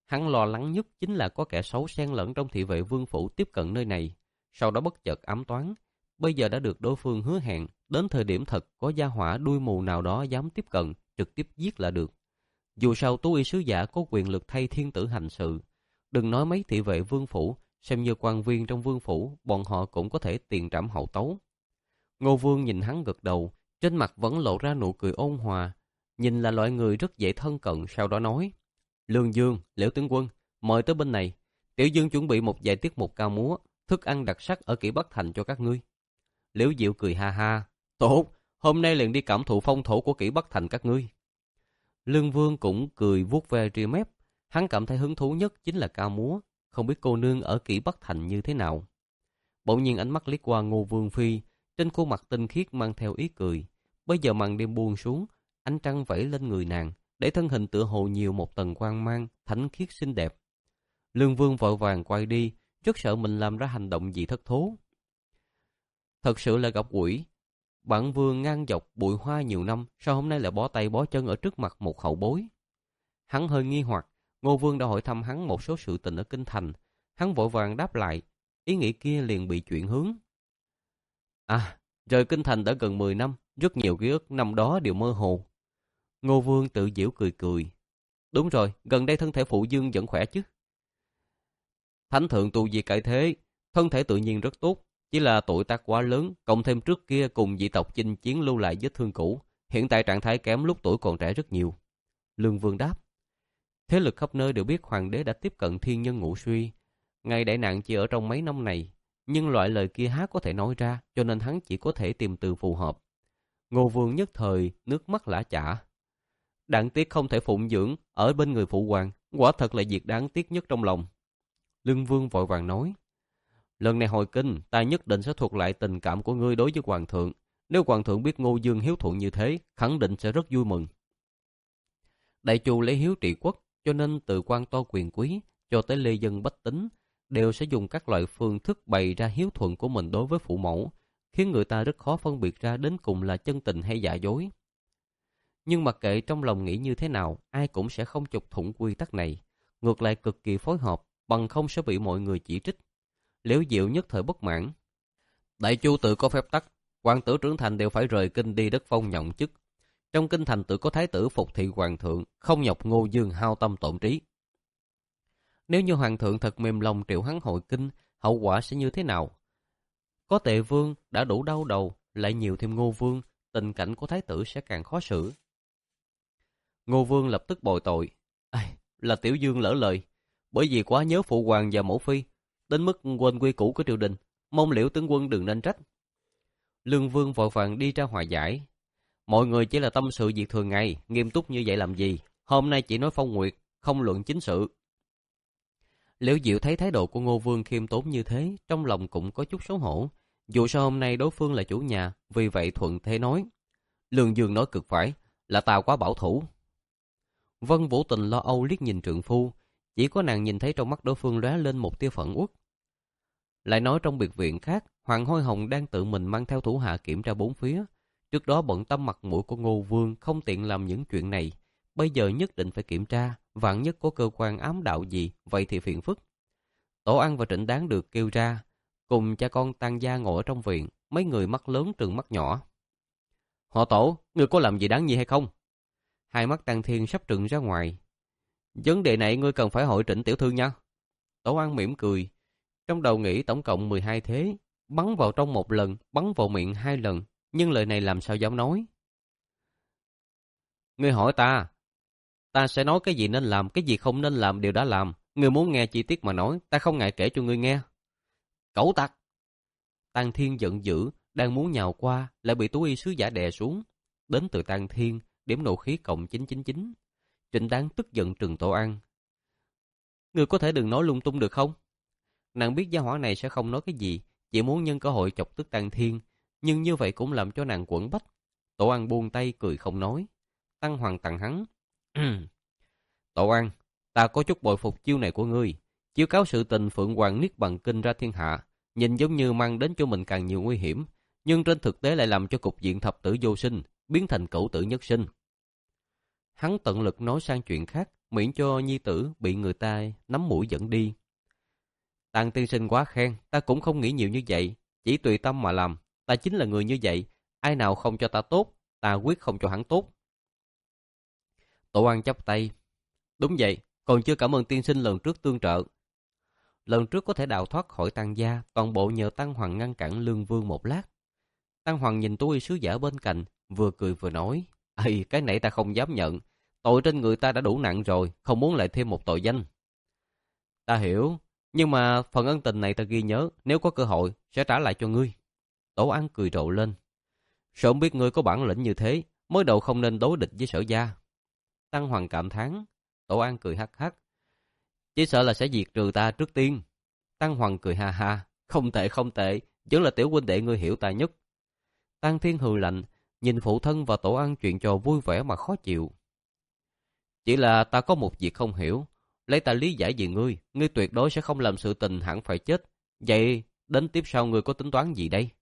Hắn lo lắng nhất chính là có kẻ xấu xen lẫn trong thị vệ vương phủ tiếp cận nơi này, sau đó bất chợt ám toán. Bây giờ đã được đối phương hứa hẹn, đến thời điểm thật có gia hỏa đuôi mù nào đó dám tiếp cận, trực tiếp giết là được. Dù sao Tú Y sứ giả có quyền lực thay thiên tử hành sự. Đừng nói mấy thị vệ vương phủ, xem như quan viên trong vương phủ, bọn họ cũng có thể tiền trảm hậu tấu. Ngô Vương nhìn hắn gật đầu, trên mặt vẫn lộ ra nụ cười ôn hòa. Nhìn là loại người rất dễ thân cận, sau đó nói: Lương Dương, Liễu tướng quân, mời tới bên này. Tiểu Dương chuẩn bị một vài tiết mục ca múa, thức ăn đặc sắc ở Kỷ Bắc Thành cho các ngươi. Liễu Diệu cười ha ha: Tốt, hôm nay liền đi cảm thụ phong thổ của Kỷ Bắc Thành các ngươi. Lương Vương cũng cười vuốt ve ria mép, hắn cảm thấy hứng thú nhất chính là ca múa, không biết cô nương ở Kỷ Bắc Thành như thế nào. Bỗng nhiên ánh mắt liếc qua Ngô Vương phi, trên khuôn mặt tinh khiết mang theo ý cười. Bây giờ màn đêm buông xuống, ánh trăng vẩy lên người nàng, để thân hình tựa hồ nhiều một tầng quang mang, thánh khiết xinh đẹp. Lương Vương vội vàng quay đi, rất sợ mình làm ra hành động gì thất thố. Thật sự là gặp quỷ. Bản vương ngang dọc bụi hoa nhiều năm, sao hôm nay lại bó tay bó chân ở trước mặt một hậu bối? Hắn hơi nghi hoặc, Ngô Vương đã hỏi thăm hắn một số sự tình ở kinh thành. Hắn vội vàng đáp lại, ý nghĩ kia liền bị chuyển hướng. À, rời kinh thành đã gần mười năm, rất nhiều ký ức năm đó đều mơ hồ. Ngô Vương tự giễu cười cười. Đúng rồi, gần đây thân thể phụ dương vẫn khỏe chứ? Thánh thượng tu vi cải thế, thân thể tự nhiên rất tốt. Chỉ là tuổi tác quá lớn, cộng thêm trước kia cùng dị tộc chinh chiến lưu lại vết thương cũ, hiện tại trạng thái kém lúc tuổi còn trẻ rất nhiều. Lương Vương đáp. Thế lực khắp nơi đều biết hoàng đế đã tiếp cận thiên nhân ngũ suy. Ngày đại nạn chỉ ở trong mấy năm này, nhưng loại lời kia há có thể nói ra, cho nên hắn chỉ có thể tìm từ phù hợp. Ngô Vương nhất thời nước mắt lã chả. Đáng tiếc không thể phụng dưỡng ở bên người phụ hoàng, quả thật là việc đáng tiếc nhất trong lòng. Lương Vương vội vàng nói. Lần này hồi kinh, ta nhất định sẽ thuật lại tình cảm của ngươi đối với hoàng thượng. Nếu hoàng thượng biết Ngô Dương hiếu thuận như thế, khẳng định sẽ rất vui mừng. Đại chu lấy hiếu trị quốc, cho nên từ quan to quyền quý cho tới lê dân bách tính đều sẽ dùng các loại phương thức bày ra hiếu thuận của mình đối với phụ mẫu, khiến người ta rất khó phân biệt ra đến cùng là chân tình hay giả dối. Nhưng mặc kệ trong lòng nghĩ như thế nào, ai cũng sẽ không chụp thủng quy tắc này, ngược lại cực kỳ phối hợp, bằng không sẽ bị mọi người chỉ trích. Liễu Diệu nhất thời bất mãn. Đại chu tự có phép tắc, hoàng tử trưởng thành đều phải rời kinh đi đất phong nhậm chức. Trong kinh thành tự có thái tử phục thị hoàng thượng, không nhọc Ngô Dương hao tâm tổn trí. Nếu như hoàng thượng thật mềm lòng triệu hắn hồi kinh, hậu quả sẽ như thế nào? Có Tề Vương đã đủ đau đầu, lại nhiều thêm Ngô Vương, tình cảnh của thái tử sẽ càng khó xử. Ngô Vương lập tức bồi tội. À, là Tiểu Dương lỡ lời, bởi vì quá nhớ phụ hoàng và mẫu phi, đến mức quên quy củ của triều đình, mong Liễu tướng quân đừng nên trách. Lương Vương vội vàng đi ra hòa giải. Mọi người chỉ là tâm sự việc thường ngày, nghiêm túc như vậy làm gì? Hôm nay chỉ nói phong nguyệt, không luận chính sự. Liễu Diệu thấy thái độ của Ngô Vương khiêm tốn như thế, trong lòng cũng có chút xấu hổ. Dù sao hôm nay đối phương là chủ nhà, vì vậy thuận thế nói. Lương Dương nói cực phải, là ta quá bảo thủ. Vân Vũ Tình lo âu liếc nhìn trượng phu, chỉ có nàng nhìn thấy trong mắt đối phương lóe lên một tia phẫn uất. Lại nói trong biệt viện khác, Hoàng Hôi Hồng đang tự mình mang theo thủ hạ kiểm tra bốn phía. Trước đó bận tâm mặt mũi của Ngô Vương không tiện làm những chuyện này, bây giờ nhất định phải kiểm tra, vạn nhất có cơ quan ám đạo gì, vậy thì phiền phức. Tổ Ăn và Trịnh Đáng được kêu ra, cùng cha con Tang gia ngồi ở trong viện, mấy người mắt lớn trừng mắt nhỏ. Họ Tổ, ngươi có làm gì đáng nghi hay không? Hai mắt Tang Thiên sắp trừng ra ngoài. Vấn đề này ngươi cần phải hỏi Trịnh tiểu thư nha. Tổ Ăn mỉm cười, trong đầu nghĩ tổng cộng mười hai thế, bắn vào trong một lần, bắn vào miệng hai lần, nhưng lời này làm sao dám nói. Ngươi hỏi ta, ta sẽ nói cái gì nên làm, cái gì không nên làm đều đã làm. Ngươi muốn nghe chi tiết mà nói, ta không ngại kể cho ngươi nghe. Cẩu tặc! Tang Thiên giận dữ, đang muốn nhào qua, lại bị Tú Y sứ giả đè xuống. Đến từ Tang Thiên, điểm nộ khí cộng chín chín chín. Trịnh Đáng tức giận trừng Tổ Ăn. Ngươi có thể đừng nói lung tung được không? Nàng biết gia hỏa này sẽ không nói cái gì, chỉ muốn nhân cơ hội chọc tức Tang Thiên, nhưng như vậy cũng làm cho nàng quẫn bách. Tổ Ăn buông tay cười không nói. Tăng Hoàng tặng hắn. Tổ Ăn, ta có chút bội phục chiêu này của ngươi. Chiếu cáo sự tình Phượng Hoàng Niết Bàn Kinh ra thiên hạ, nhìn giống như mang đến cho mình càng nhiều nguy hiểm, nhưng trên thực tế lại làm cho cục diện thập tử vô sinh, biến thành cửu tử nhất sinh. Hắn tận lực nói sang chuyện khác, miễn cho nhi tử bị người ta nắm mũi dẫn đi. Tàng tiên sinh quá khen, ta cũng không nghĩ nhiều như vậy, chỉ tùy tâm mà làm. Ta chính là người như vậy, ai nào không cho ta tốt, ta quyết không cho hắn tốt. Tổ An chắp tay. Đúng vậy, còn chưa cảm ơn tiên sinh lần trước tương trợ. Lần trước có thể đào thoát khỏi Tang gia, toàn bộ nhờ Tăng Hoàng ngăn cản Lương Vương một lát. Tăng Hoàng nhìn Tú Y sứ giả bên cạnh, vừa cười vừa nói. Ây, cái này ta không dám nhận. Tội trên người ta đã đủ nặng rồi, không muốn lại thêm một tội danh. Ta hiểu, nhưng mà phần ân tình này ta ghi nhớ, nếu có cơ hội sẽ trả lại cho ngươi. Tổ An cười rộ lên. Sớm biết ngươi có bản lĩnh như thế, mới đầu không nên đối địch với Sở gia. Tăng Hoàng cảm thán. Tổ An cười hắc hắc. Chỉ sợ là sẽ diệt trừ ta trước tiên. Tăng Hoàng cười ha ha. Không tệ không tệ, vẫn là tiểu huynh đệ ngươi hiểu ta nhất. Tăng Thiên hừ lạnh, nhìn phụ thân và Tổ An chuyện trò vui vẻ mà khó chịu. Chỉ là ta có một việc không hiểu. Lấy ta lý giải về ngươi, ngươi tuyệt đối sẽ không làm sự tình hẳn phải chết. Vậy đến tiếp sau ngươi có tính toán gì đây?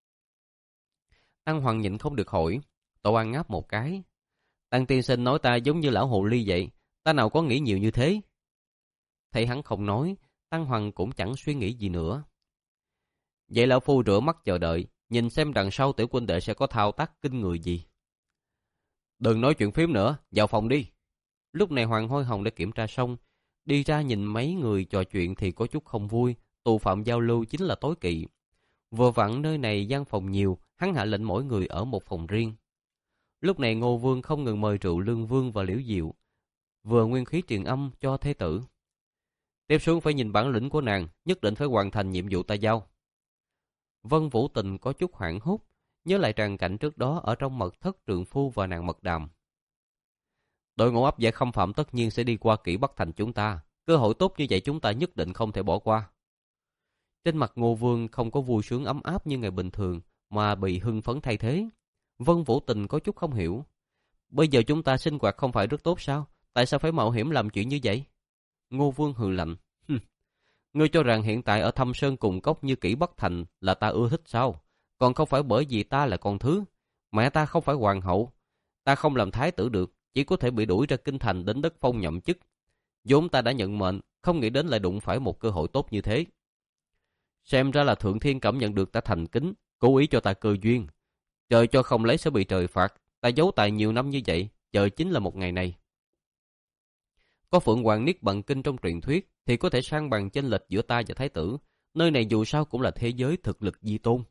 Tăng Hoàng nhịn không được hỏi. Tổ An ngáp một cái. Tăng tiên sinh nói ta giống như lão hồ ly vậy, ta nào có nghĩ nhiều như thế. Thấy hắn không nói, Tăng Hoàng cũng chẳng suy nghĩ gì nữa. Vậy lão phu rửa mắt chờ đợi, nhìn xem đằng sau tiểu huynh đệ sẽ có thao tác kinh người gì. Đừng nói chuyện phím nữa, vào phòng đi. Lúc này Hoàng Hôi Hồng đã kiểm tra xong, đi ra nhìn mấy người trò chuyện thì có chút không vui, tù phạm giao lưu chính là tối kỵ. Vừa vặn nơi này gian phòng nhiều, hắn hạ lệnh mỗi người ở một phòng riêng. Lúc này Ngô Vương không ngừng mời rượu Lương Vương và Liễu Diệu, vừa nguyên khí truyền âm cho thế tử. Tiếp xuống phải nhìn bản lĩnh của nàng, nhất định phải hoàn thành nhiệm vụ ta giao. Vân Vũ Tình có chút hoảng hốt, nhớ lại tràng cảnh trước đó ở trong mật thất trượng phu và nàng mật đàm. Đội ngũ áp giải khâm phạm tất nhiên sẽ đi qua Kỷ Bắc thành chúng ta, cơ hội tốt như vậy chúng ta nhất định không thể bỏ qua. Trên mặt Ngô Vương không có vui sướng ấm áp như ngày bình thường, mà bị hưng phấn thay thế. Vân Vũ Tình có chút không hiểu. Bây giờ chúng ta sinh hoạt không phải rất tốt sao? Tại sao phải mạo hiểm làm chuyện như vậy? Ngô Vương hừ lạnh. Ngươi cho rằng hiện tại ở Thâm Sơn cùng cốc như Kỷ Bắc thành là ta ưa thích sao? Còn không phải bởi vì ta là con thứ. Mẹ ta không phải hoàng hậu. Ta không làm thái tử được, chỉ có thể bị đuổi ra kinh thành đến đất phong nhậm chức. Vốn ta đã nhận mệnh, không nghĩ đến lại đụng phải một cơ hội tốt như thế. Xem ra là Thượng Thiên cảm nhận được ta thành kính, cố ý cho ta cơ duyên. Trời cho không lấy sẽ bị trời phạt. Ta giấu tài nhiều năm như vậy, chờ chính là một ngày này. Có Phượng Hoàng Niết Bàn Kinh trong truyền thuyết thì có thể sang bằng chênh lệch giữa ta và thái tử. Nơi này dù sao cũng là thế giới thực lực di tôn.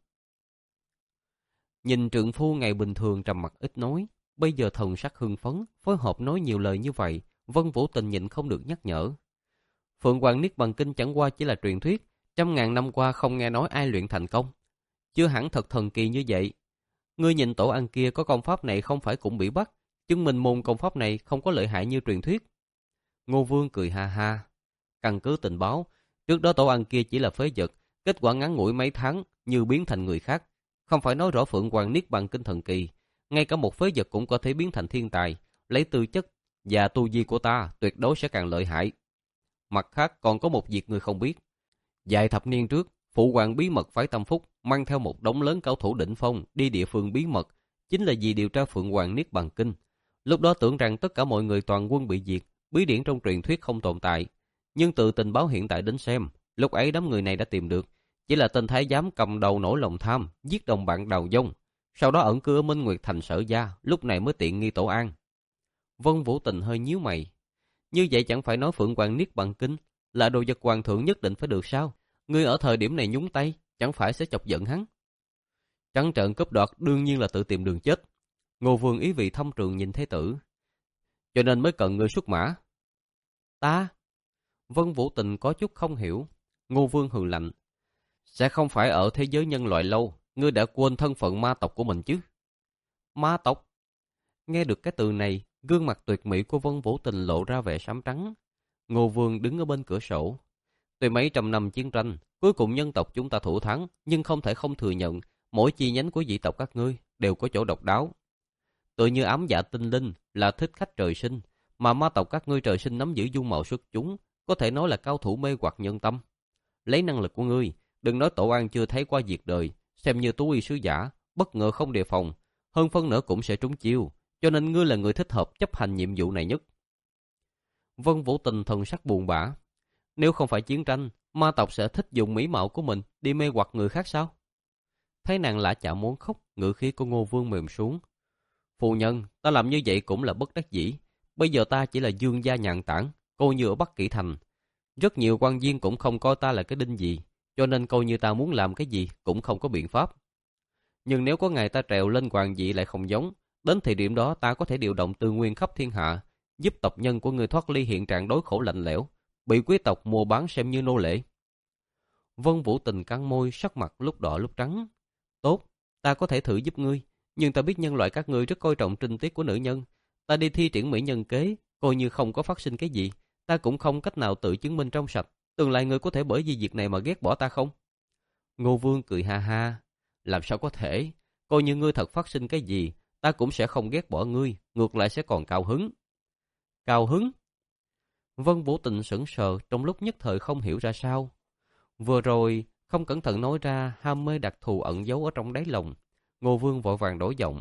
Nhìn trượng phu ngày bình thường trầm mặc ít nói, bây giờ thần sắc hưng phấn, phối hợp nói nhiều lời như vậy, Vân Vũ Tình nhịn không được nhắc nhở. Phượng Hoàng Niết Bàn Kinh chẳng qua chỉ là truyền thuyết, trăm ngàn năm qua không nghe nói ai luyện thành công. Chưa hẳn thật thần kỳ như vậy. Ngươi nhìn Tổ An kia có công pháp này không phải cũng bị bắt, chứng minh môn công pháp này không có lợi hại như truyền thuyết. Ngô Vương cười ha ha. Căn cứ tình báo, trước đó Tổ An kia chỉ là phế vật, kết quả ngắn ngủi mấy tháng như biến thành người khác. Không phải nói rõ Phượng Hoàng Niết Bàn Kinh thần kỳ, ngay cả một phế vật cũng có thể biến thành thiên tài, lấy tư chất và tu vi của ta tuyệt đối sẽ càng lợi hại. Mặt khác còn có một việc người không biết. Vài thập niên trước, Phụ Hoàng bí mật phái Tâm Phúc mang theo một đống lớn cao thủ đỉnh phong đi địa phương bí mật, chính là vì điều tra Phượng Hoàng Niết Bàn Kinh. Lúc đó tưởng rằng tất cả mọi người toàn quân bị diệt, bí điển trong truyền thuyết không tồn tại. Nhưng từ tình báo hiện tại đến xem, lúc ấy đám người này đã tìm được, chỉ là tên thái giám cầm đầu nổi lòng tham, giết đồng bạn Đào Dông, sau đó ẩn cư ở Minh Nguyệt thành Sở gia, lúc này mới tiện nghi Tổ An. Vân Vũ Tình hơi nhíu mày. Như vậy chẳng phải nói Phượng Hoàng Niết Bàn Kinh là đồ vật hoàng thượng nhất định phải được sao? Ngươi ở thời điểm này nhúng tay, chẳng phải sẽ chọc giận hắn? Trắng trợn cướp đoạt đương nhiên là tự tìm đường chết. Ngô Vương ý vị thâm trường nhìn thế tử. Cho nên mới cần ngươi xuất mã. Ta? Vân Vũ Tình có chút không hiểu. Ngô Vương hừ lạnh. Sẽ không phải ở thế giới nhân loại lâu, ngươi đã quên thân phận ma tộc của mình chứ? Ma tộc? Nghe được cái từ này, gương mặt tuyệt mỹ của Vân Vũ Tình lộ ra vẻ sám trắng. Ngô Vương đứng ở bên cửa sổ. Tuy mấy trăm năm chiến tranh, cuối cùng nhân tộc chúng ta thủ thắng, nhưng không thể không thừa nhận, mỗi chi nhánh của dị tộc các ngươi đều có chỗ độc đáo. Tự như ám dạ tinh linh là thích khách trời sinh, mà ma tộc các ngươi trời sinh nắm giữ dung mạo xuất chúng, có thể nói là cao thủ mê hoặc nhân tâm. Lấy năng lực của ngươi, đừng nói Tổ An chưa thấy qua diệt đời, xem như Tú Y sứ giả, bất ngờ không đề phòng, hơn phân nửa cũng sẽ trúng chiêu, cho nên ngươi là người thích hợp chấp hành nhiệm vụ này nhất. Vân Vũ Tình thần sắc buồn bã. Nếu không phải chiến tranh, ma tộc sẽ thích dùng mỹ mạo của mình đi mê hoặc người khác sao? Thấy nàng lã chả muốn khóc, ngữ khí của Ngô Vương mềm xuống. Phu nhân, ta làm như vậy cũng là bất đắc dĩ. Bây giờ ta chỉ là dương gia nhàn tản, coi như ở Bắc Kỵ Thành. Rất nhiều quan viên cũng không coi ta là cái đinh gì, cho nên coi như ta muốn làm cái gì cũng không có biện pháp. Nhưng nếu có ngày ta trèo lên hoàng vị lại không giống, đến thời điểm đó ta có thể điều động tư nguyên khắp thiên hạ, giúp tộc nhân của người thoát ly hiện trạng đối khổ lạnh lẽo, bị quý tộc mua bán xem như nô lệ. Vân Vũ Tình cắn môi, sắc mặt lúc đỏ lúc trắng. Tốt, ta có thể thử giúp ngươi, nhưng ta biết nhân loại các ngươi rất coi trọng trinh tiết của nữ nhân. Ta đi thi triển mỹ nhân kế, coi như không có phát sinh cái gì, ta cũng không cách nào tự chứng minh trong sạch. Tương lai ngươi có thể bởi vì việc này mà ghét bỏ ta không? Ngô Vương cười ha ha. Làm sao có thể? Coi như ngươi thật phát sinh cái gì, ta cũng sẽ không ghét bỏ ngươi, ngược lại sẽ còn cao hứng. Cao hứng? Vân Vũ Tình sững sờ, trong lúc nhất thời không hiểu ra sao. Vừa rồi, không cẩn thận nói ra ham mê đặc thù ẩn giấu ở trong đáy lòng. Ngô Vương vội vàng đổi giọng.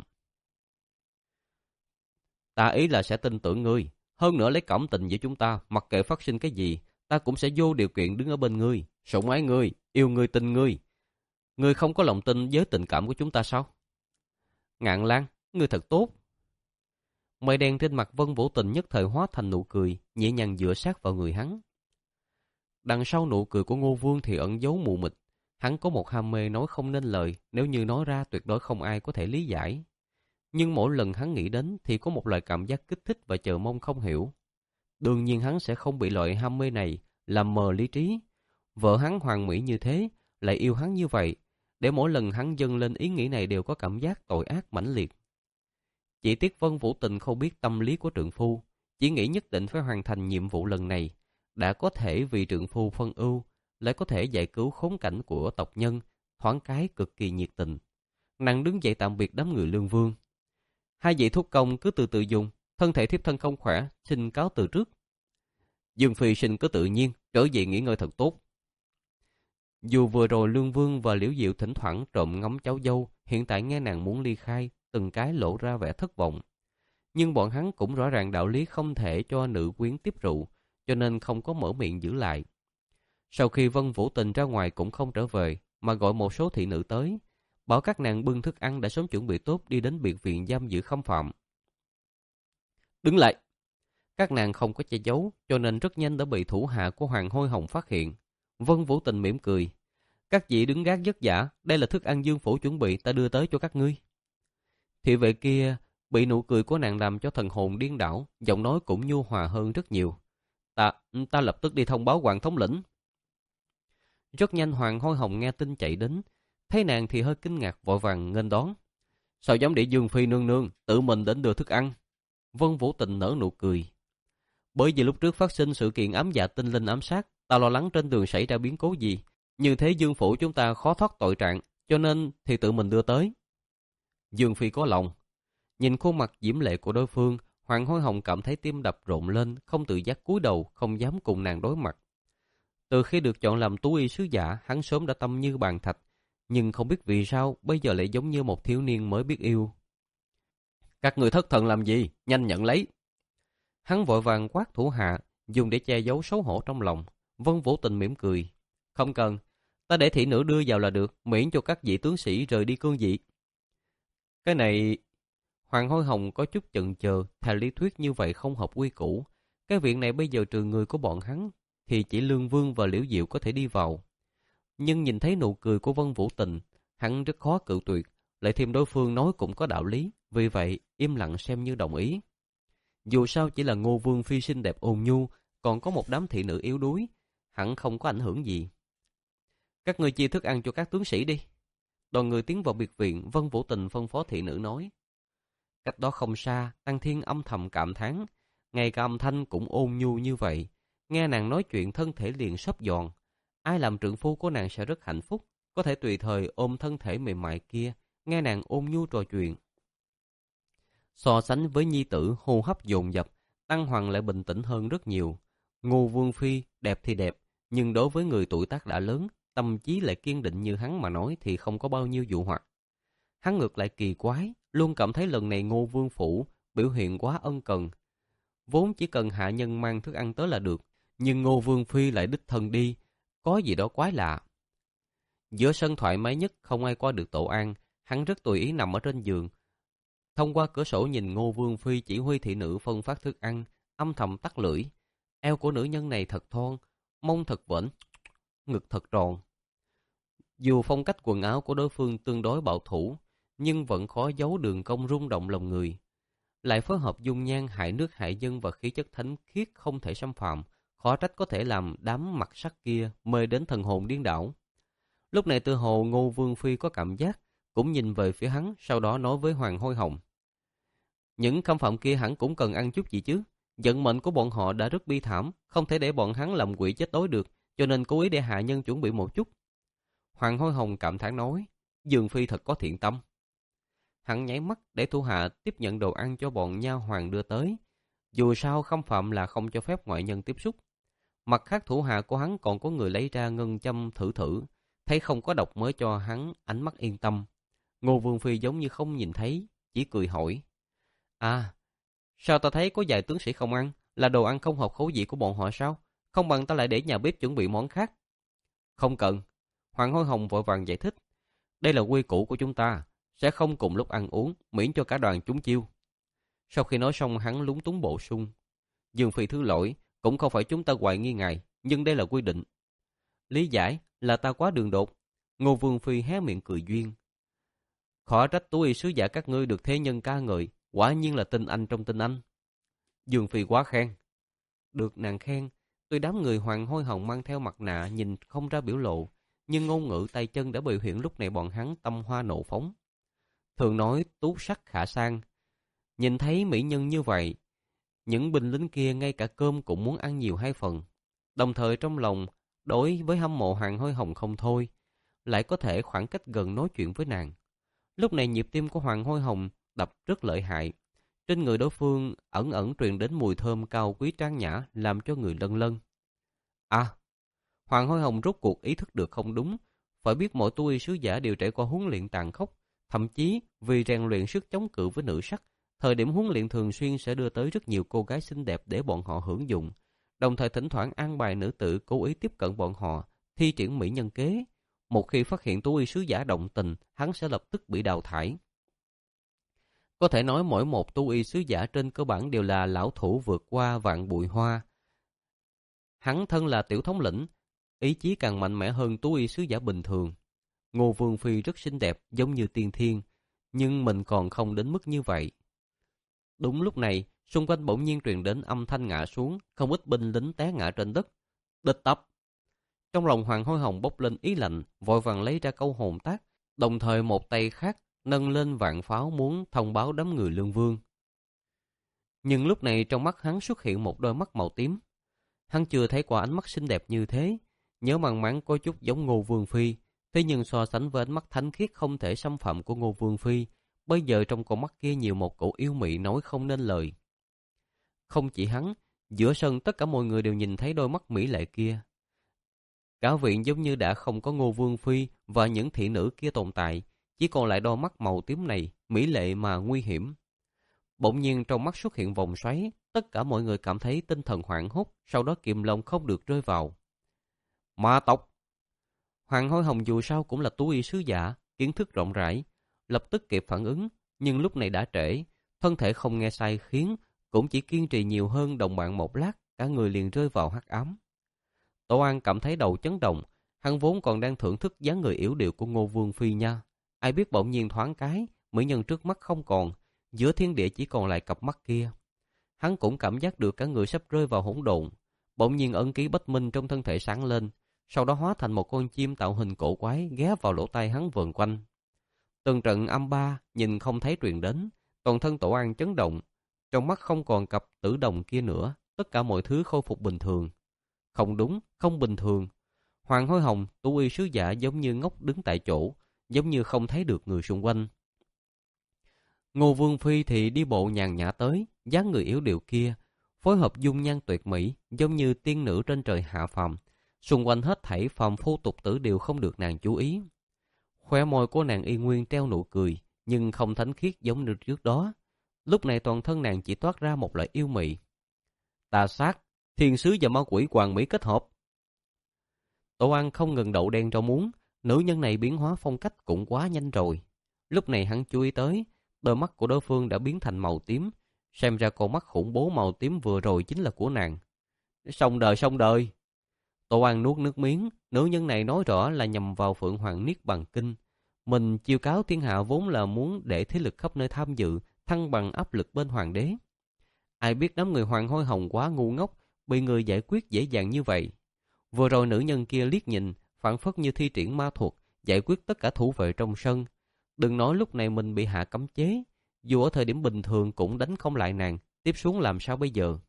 Ta ý là sẽ tin tưởng ngươi. Hơn nữa lấy cảm tình giữa chúng ta, mặc kệ phát sinh cái gì, ta cũng sẽ vô điều kiện đứng ở bên ngươi, sủng ái ngươi, yêu ngươi, tin ngươi. Ngươi không có lòng tin với tình cảm của chúng ta sao? Ngạn Lan, ngươi thật tốt. Mây đen trên mặt Vân Vũ Tình nhất thời hóa thành nụ cười, nhẹ nhàng dựa sát vào người hắn. Đằng sau nụ cười của Ngô Vương thì ẩn giấu mù mịt. Hắn có một ham mê nói không nên lời, nếu như nói ra tuyệt đối không ai có thể lý giải. Nhưng mỗi lần hắn nghĩ đến thì có một loại cảm giác kích thích và chờ mong không hiểu. Đương nhiên hắn sẽ không bị loại ham mê này làm mờ lý trí. Vợ hắn hoàn mỹ như thế, lại yêu hắn như vậy, để mỗi lần hắn dâng lên ý nghĩ này đều có cảm giác tội ác mãnh liệt. Chỉ tiếc Vân Vũ Tình không biết tâm lý của trượng phu, chỉ nghĩ nhất định phải hoàn thành nhiệm vụ lần này, đã có thể vì trượng phu phân ưu, lại có thể giải cứu khốn cảnh của tộc nhân, thoáng cái cực kỳ nhiệt tình. Nàng đứng dậy tạm biệt đám người Lương Vương. Hai vị thúc công cứ từ từ dùng, thân thể thiếp thân không khỏe, xin cáo từ trước. Dương Phi xin cứ tự nhiên, trở về nghỉ ngơi thật tốt. Dù vừa rồi Lương Vương và Liễu Diệu thỉnh thoảng trộm ngắm cháu dâu, hiện tại nghe nàng muốn ly khai, từng cái lộ ra vẻ thất vọng. Nhưng bọn hắn cũng rõ ràng đạo lý không thể cho nữ quyến tiếp rượu, cho nên không có mở miệng giữ lại. Sau khi Vân Vũ Tình ra ngoài cũng không trở về, mà gọi một số thị nữ tới, bảo các nàng bưng thức ăn đã sớm chuẩn bị tốt đi đến biệt viện giam giữ Khâm Phạm. Đứng lại! Các nàng không có che giấu, cho nên rất nhanh đã bị thủ hạ của Hoàng Hôi Hồng phát hiện. Vân Vũ Tình mỉm cười. Các vị đứng gác vất vả, đây là thức ăn Dương phủ chuẩn bị ta đưa tới cho các ngươi. Thị vệ kia bị nụ cười của nàng làm cho thần hồn điên đảo, giọng nói cũng nhu hòa hơn rất nhiều. Ta, ta lập tức đi thông báo Hoàng thống lĩnh. Rất nhanh Hoàng Hôi Hồng nghe tin chạy đến, thấy nàng thì hơi kinh ngạc vội vàng nghênh đón. Sao dám để Dương Phi nương nương tự mình đến đưa thức ăn? Vân Vũ Tình nở nụ cười. Bởi vì lúc trước phát sinh sự kiện ám dạ tinh linh ám sát, ta lo lắng trên đường xảy ra biến cố gì, như thế Dương phủ chúng ta khó thoát tội trạng, cho nên thì tự mình đưa tới. Dương Phi có lòng. Nhìn khuôn mặt diễm lệ của đối phương, Hoàng Hôi Hồng cảm thấy tim đập rộn lên, không tự giác cúi đầu, không dám cùng nàng đối mặt. Từ khi được chọn làm tú y sứ giả, hắn sớm đã tâm như bàn thạch, nhưng không biết vì sao bây giờ lại giống như một thiếu niên mới biết yêu. Các người thất thần làm gì? Nhanh nhận lấy! Hắn vội vàng quát thủ hạ, dùng để che giấu xấu hổ trong lòng. Vân Vũ Tình mỉm cười. Không cần, ta để thị nữ đưa vào là được, miễn cho các vị tướng sĩ rời đi cương vị. Cái này... Hoàng Hôi Hồng có chút chần chờ, theo lý thuyết như vậy không hợp quy củ. Cái viện này bây giờ trừ người của bọn hắn, thì chỉ Lương Vương và Liễu Diệu có thể đi vào. Nhưng nhìn thấy nụ cười của Vân Vũ Tình, hắn rất khó cự tuyệt, lại thêm đối phương nói cũng có đạo lý, vì vậy im lặng xem như đồng ý. Dù sao chỉ là Ngô Vương phi xinh đẹp ôn nhu, còn có một đám thị nữ yếu đuối, hẳn không có ảnh hưởng gì. Các ngươi chia thức ăn cho các tướng sĩ đi. Đoàn người tiến vào biệt viện, Vân Vũ Tình phân phó thị nữ nói. Cách đó không xa, Tăng Thiên âm thầm cảm thán, ngay cả âm thanh cũng ôn nhu như vậy. Nghe nàng nói chuyện thân thể liền xốp giòn. Ai làm trượng phu của nàng sẽ rất hạnh phúc, có thể tùy thời ôm thân thể mềm mại kia, nghe nàng ôn nhu trò chuyện. So sánh với nhi tử hô hấp dồn dập, Tăng Hoàng lại bình tĩnh hơn rất nhiều. Ngô Vương phi đẹp thì đẹp, nhưng đối với người tuổi tác đã lớn, tâm trí lại kiên định như hắn mà nói thì không có bao nhiêu dụ hoặc. Hắn ngược lại kỳ quái, luôn cảm thấy lần này Ngô Vương phủ biểu hiện quá ân cần. vốn chỉ cần hạ nhân mang thức ăn tới là được, nhưng Ngô Vương Phi lại đích thân đi, có gì đó quái lạ. Giữa sân thoải mái nhất không ai qua được Tổ An, hắn rất tùy ý nằm ở trên giường. Thông qua cửa sổ nhìn Ngô Vương Phi chỉ huy thị nữ phân phát thức ăn, âm thầm tắt lưỡi. Eo của nữ nhân này thật thon, mông thật vểnh, ngực thật tròn. Dù phong cách quần áo của đối phương tương đối bảo thủ, nhưng vẫn khó giấu đường cong rung động lòng người. Lại phối hợp dung nhan hại nước hại dân và khí chất thánh khiết không thể xâm phạm, khó trách có thể làm đám mặt sắc kia mê đến thần hồn điên đảo. Lúc này tự hồ Ngô Vương Phi có cảm giác, cũng nhìn về phía hắn, sau đó nói với Hoàng Hôi Hồng. Những khâm phạm kia hẳn cũng cần ăn chút gì chứ. Vận mệnh của bọn họ đã rất bi thảm, không thể để bọn hắn làm quỷ chết đói được, cho nên cố ý để hạ nhân chuẩn bị một chút. Hoàng Hôi Hồng cảm thán nói, Dương Phi thật có thiện tâm. Hắn nháy mắt để thủ hạ tiếp nhận đồ ăn cho bọn nha hoàng đưa tới. Dù sao khâm phạm là không cho phép ngoại nhân tiếp xúc. Mặt khác thủ hạ của hắn còn có người lấy ra ngân châm thử thử, thấy không có độc mới cho hắn ánh mắt yên tâm. Ngô Vương Phi giống như không nhìn thấy, chỉ cười hỏi. À, sao ta thấy có vài tướng sĩ không ăn, là đồ ăn không hợp khẩu vị của bọn họ sao? Không bằng ta lại để nhà bếp chuẩn bị món khác. Không cần. Hoàng Hôi Hồng vội vàng giải thích. Đây là quy củ của chúng ta, sẽ không cùng lúc ăn uống, miễn cho cả đoàn chúng chiêu. Sau khi nói xong hắn lúng túng bổ sung. Dương Phi thứ lỗi, cũng không phải chúng ta hoài nghi ngài, nhưng đây là quy định. Lý giải là ta quá đường đột. Ngô Vương Phi hé miệng cười duyên. Khó trách tú y sứ giả các ngươi được thế nhân ca ngợi, quả nhiên là tinh anh trong tinh anh. Dương Phi quá khen. Được nàng khen, tuy đám người Hoàng Hôi Hồng mang theo mặt nạ nhìn không ra biểu lộ, nhưng ngôn ngữ tay chân đã biểu hiện lúc này bọn hắn tâm hoa nộ phóng. Thường nói tú sắc khả sang. Nhìn thấy mỹ nhân như vậy, những binh lính kia ngay cả cơm cũng muốn ăn nhiều hai phần. Đồng thời trong lòng, đối với hâm mộ Hoàng Hôi Hồng không thôi, lại có thể khoảng cách gần nói chuyện với nàng. Lúc này nhịp tim của Hoàng Hôi Hồng đập rất lợi hại. Trên người đối phương ẩn ẩn truyền đến mùi thơm cao quý trang nhã làm cho người lân lân. À, Hoàng Hôi Hồng rốt cuộc ý thức được không đúng. Phải biết mỗi tu y sứ giả đều trải qua huấn luyện tàn khốc. Thậm chí vì rèn luyện sức chống cự với nữ sắc, thời điểm huấn luyện thường xuyên sẽ đưa tới rất nhiều cô gái xinh đẹp để bọn họ hưởng dụng. Đồng thời thỉnh thoảng an bài nữ tử cố ý tiếp cận bọn họ, thi triển mỹ nhân kế. Một khi phát hiện tu y sứ giả động tình, hắn sẽ lập tức bị đào thải. Có thể nói mỗi một tu y sứ giả trên cơ bản đều là lão thủ vượt qua vạn bụi hoa. Hắn thân là tiểu thống lĩnh, ý chí càng mạnh mẽ hơn tu y sứ giả bình thường. Ngô Vương Phi rất xinh đẹp giống như tiên thiên, nhưng mình còn không đến mức như vậy. Đúng lúc này, xung quanh bỗng nhiên truyền đến âm thanh ngã xuống, không ít binh lính té ngã trên đất. Địch tập. Trong lòng Hoàng Hôi Hồng bốc lên ý lạnh, vội vàng lấy ra câu hồn tác, đồng thời một tay khác nâng lên vạn pháo muốn thông báo đám người Lương Vương. Nhưng lúc này trong mắt hắn xuất hiện một đôi mắt màu tím. Hắn chưa thấy qua ánh mắt xinh đẹp như thế, nhớ mặn mắn có chút giống Ngô Vương Phi, thế nhưng so sánh với ánh mắt thánh khiết không thể xâm phạm của Ngô Vương Phi, bây giờ trong con mắt kia nhiều một cổ yêu mị nói không nên lời. Không chỉ hắn, giữa sân tất cả mọi người đều nhìn thấy đôi mắt mỹ lệ kia. Cả viện giống như đã không có Ngô Vương Phi và những thị nữ kia tồn tại, chỉ còn lại đôi mắt màu tím này, mỹ lệ mà nguy hiểm. Bỗng nhiên trong mắt xuất hiện vòng xoáy, tất cả mọi người cảm thấy tinh thần hoảng hốt, sau đó kìm lòng không được rơi vào. Ma tộc! Hoàng Hôi Hồng dù sao cũng là tú y sứ giả, kiến thức rộng rãi, lập tức kịp phản ứng, nhưng lúc này đã trễ, thân thể không nghe sai khiến, cũng chỉ kiên trì nhiều hơn đồng bạn một lát, cả người liền rơi vào hắc ám. Tổ An cảm thấy đầu chấn động, hắn vốn còn đang thưởng thức dáng người yếu điệu của Ngô Vương Phi nha. Ai biết bỗng nhiên thoáng cái, mỹ nhân trước mắt không còn, giữa thiên địa chỉ còn lại cặp mắt kia. Hắn cũng cảm giác được cả người sắp rơi vào hỗn độn. Bỗng nhiên ấn ký Bách Minh trong thân thể sáng lên, sau đó hóa thành một con chim tạo hình cổ quái ghé vào lỗ tai hắn vờn quanh. Từng trận âm ba nhìn không thấy truyền đến, toàn thân Tổ An chấn động, trong mắt không còn cặp tử đồng kia nữa, tất cả mọi thứ khôi phục bình thường. Không đúng, không bình thường. Hoàng Hôi Hồng, tú y sứ giả giống như ngốc đứng tại chỗ, giống như không thấy được người xung quanh. Ngô Vương Phi thì đi bộ nhàn nhã tới, dáng người yếu điệu kia, phối hợp dung nhan tuyệt mỹ, giống như tiên nữ trên trời hạ phàm. Xung quanh hết thảy phàm phu tục tử đều không được nàng chú ý. Khóe môi của nàng y nguyên treo nụ cười, nhưng không thánh khiết giống như trước đó. Lúc này toàn thân nàng chỉ toát ra một loại yêu mị. tà sát, thiên sứ và ma quỷ hoàn mỹ kết hợp. Tổ ăn không ngừng đậu đen rau muống, nữ nhân này biến hóa phong cách cũng quá nhanh rồi. Lúc này hắn chú ý tới, đôi mắt của đối phương đã biến thành màu tím, xem ra con mắt khủng bố màu tím vừa rồi chính là của nàng. Xong đời xong đời. Tổ ăn nuốt nước miếng, nữ nhân này nói rõ là nhằm vào Phượng Hoàng Niết Bàn Kinh. Mình chiêu cáo thiên hạ vốn là muốn để thế lực khắp nơi tham dự, thăng bằng áp lực bên hoàng đế. Ai biết đám người Hoàng Hôi Hồng quá ngu ngốc, bị người giải quyết dễ dàng như vậy. Vừa rồi nữ nhân kia liếc nhìn, phảng phất như thi triển ma thuật, giải quyết tất cả thủ vệ trong sân. Đừng nói lúc này mình bị hạ cấm chế, dù ở thời điểm bình thường cũng đánh không lại nàng, tiếp xuống làm sao bây giờ?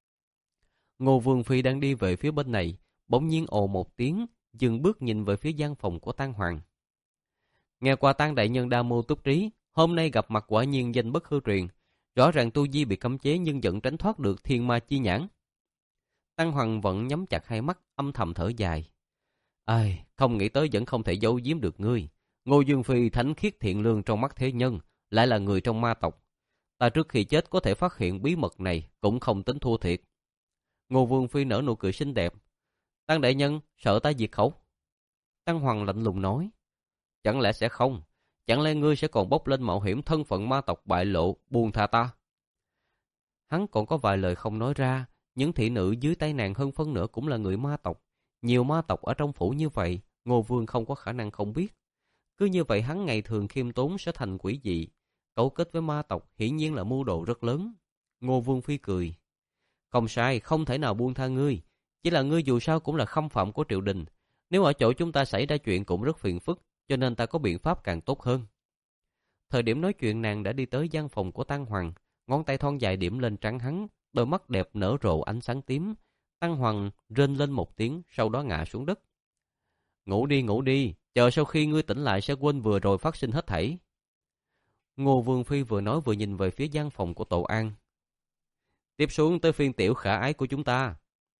Ngô Vương Phi đang đi về phía bên này, bỗng nhiên ồ một tiếng, dừng bước nhìn về phía gian phòng của Tang Hoàng. Nghe qua Tang đại nhân đa mưu túc trí, hôm nay gặp mặt quả nhiên danh bất hư truyền, rõ ràng tu vi bị cấm chế nhưng vẫn tránh thoát được thiên ma chi nhãn. Tang Hoàng vẫn nhắm chặt hai mắt, âm thầm thở dài. Ai, không nghĩ tới vẫn không thể giấu giếm được ngươi. Ngô Dương Phi thánh khiết thiện lương trong mắt thế nhân, lại là người trong ma tộc. Ta trước khi chết có thể phát hiện bí mật này, cũng không tính thua thiệt. Ngô Vương Phi nở nụ cười xinh đẹp. Tang đại nhân, sợ ta diệt khẩu? Tang Hoàng lạnh lùng nói. Chẳng lẽ sẽ không? Chẳng lẽ ngươi sẽ còn bốc lên mạo hiểm thân phận ma tộc bại lộ, buông tha ta? Hắn còn có vài lời không nói ra, những thị nữ dưới tay nàng hơn phân nửa cũng là người ma tộc. Nhiều ma tộc ở trong phủ như vậy, Ngô Vương không có khả năng không biết. Cứ như vậy hắn ngày thường khiêm tốn sẽ thành quỷ dị. Cấu kết với ma tộc hiển nhiên là mưu đồ rất lớn. Ngô Vương Phi cười. Không sai, không thể nào buông tha ngươi. Chỉ là ngươi dù sao cũng là khâm phạm của triều đình. Nếu ở chỗ chúng ta xảy ra chuyện cũng rất phiền phức, cho nên ta có biện pháp càng tốt hơn. Thời điểm nói chuyện nàng đã đi tới gian phòng của Tang Hoàng, ngón tay thon dài điểm lên trán hắn, đôi mắt đẹp nở rộ ánh sáng tím. Tang Hoàng rên lên một tiếng, sau đó ngã xuống đất. Ngủ đi, ngủ đi, chờ sau khi ngươi tỉnh lại sẽ quên vừa rồi phát sinh hết thảy. Ngô Vương Phi vừa nói vừa nhìn về phía gian phòng của Tổ An. Tiếp xuống tới phiên tiểu khả ái của chúng ta.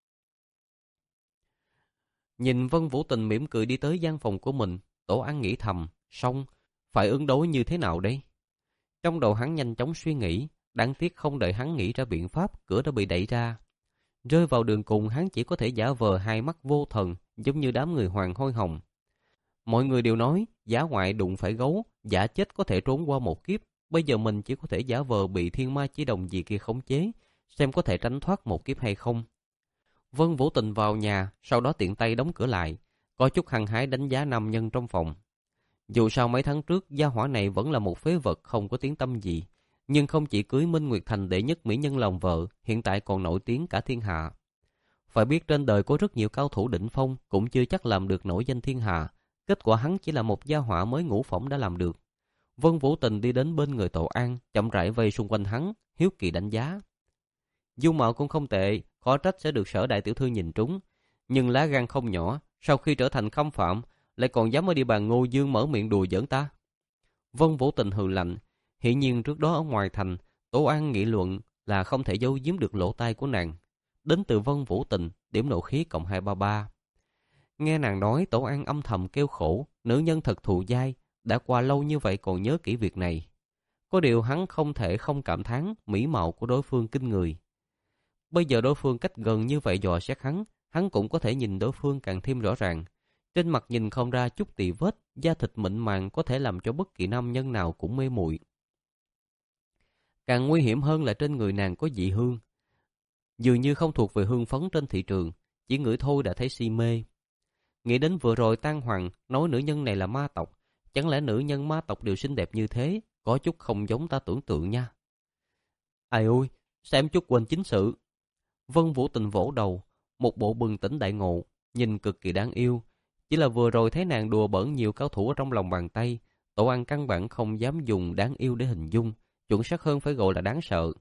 Nhìn Vân Vũ Tình mỉm cười đi tới gian phòng của mình, Tổ An nghĩ thầm, xong, phải ứng đối như thế nào đây? Trong đầu hắn nhanh chóng suy nghĩ, đáng tiếc không đợi hắn nghĩ ra biện pháp, cửa đã bị đẩy ra. Rơi vào đường cùng hắn chỉ có thể giả vờ hai mắt vô thần, giống như đám người Hoàng Hôi Hồng. Mọi người đều nói, giả ngoại đụng phải gấu, giả chết có thể trốn qua một kiếp. Bây giờ mình chỉ có thể giả vờ bị thiên ma chỉ đồng gì kia khống chế, xem có thể tránh thoát một kiếp hay không. Vân Vũ Tình vào nhà, sau đó tiện tay đóng cửa lại, có chút hăng hái đánh giá nam nhân trong phòng. Dù sao mấy tháng trước, gia hỏa này vẫn là một phế vật không có tiếng tăm gì, nhưng không chỉ cưới Minh Nguyệt Thành đệ nhất mỹ nhân lòng vợ, hiện tại còn nổi tiếng cả thiên hạ. Phải biết trên đời có rất nhiều cao thủ đỉnh phong, cũng chưa chắc làm được nổi danh thiên hạ. Kết quả hắn chỉ là một gia hỏa mới ngũ phỏng đã làm được. Vân Vũ Tình đi đến bên người Tổ An, chậm rãi vây xung quanh hắn, hiếu kỳ đánh giá. Dung mạo cũng không tệ, khó trách sẽ được Sở đại tiểu thư nhìn trúng. Nhưng lá gan không nhỏ, sau khi trở thành khâm phạm, lại còn dám ở địa bàn Ngô Dương mở miệng đùa giỡn ta. Vân Vũ Tình hừ lạnh. Hiển nhiên trước đó ở ngoài thành, Tổ An nghị luận là không thể giấu giếm được lỗ tai của nàng. Đến từ Vân Vũ Tình, điểm nộ khí cộng hai ba ba. Nghe nàng nói, Tổ An âm thầm kêu khổ, nữ nhân thật thù dai, đã qua lâu như vậy còn nhớ kỹ việc này. Có điều hắn không thể không cảm thán mỹ mạo của đối phương kinh người. Bây giờ đối phương cách gần như vậy dò xét hắn, hắn cũng có thể nhìn đối phương càng thêm rõ ràng. Trên mặt nhìn không ra chút tì vết, da thịt mịn màng có thể làm cho bất kỳ nam nhân nào cũng mê muội. Càng nguy hiểm hơn là trên người nàng có dị hương. Dường như không thuộc về hương phấn trên thị trường, chỉ ngửi thôi đã thấy si mê. Nghĩ đến vừa rồi Tang Hoàng nói nữ nhân này là ma tộc, chẳng lẽ nữ nhân ma tộc đều xinh đẹp như thế, có chút không giống ta tưởng tượng nha. Ai ôi, xem chút quên chính sự. Vân Vũ Tình vỗ đầu, một bộ bừng tỉnh đại ngộ, nhìn cực kỳ đáng yêu. Chỉ là vừa rồi thấy nàng đùa bỡn nhiều cao thủ ở trong lòng bàn tay, Tổ An căn bản không dám dùng đáng yêu để hình dung, chuẩn xác hơn phải gọi là đáng sợ.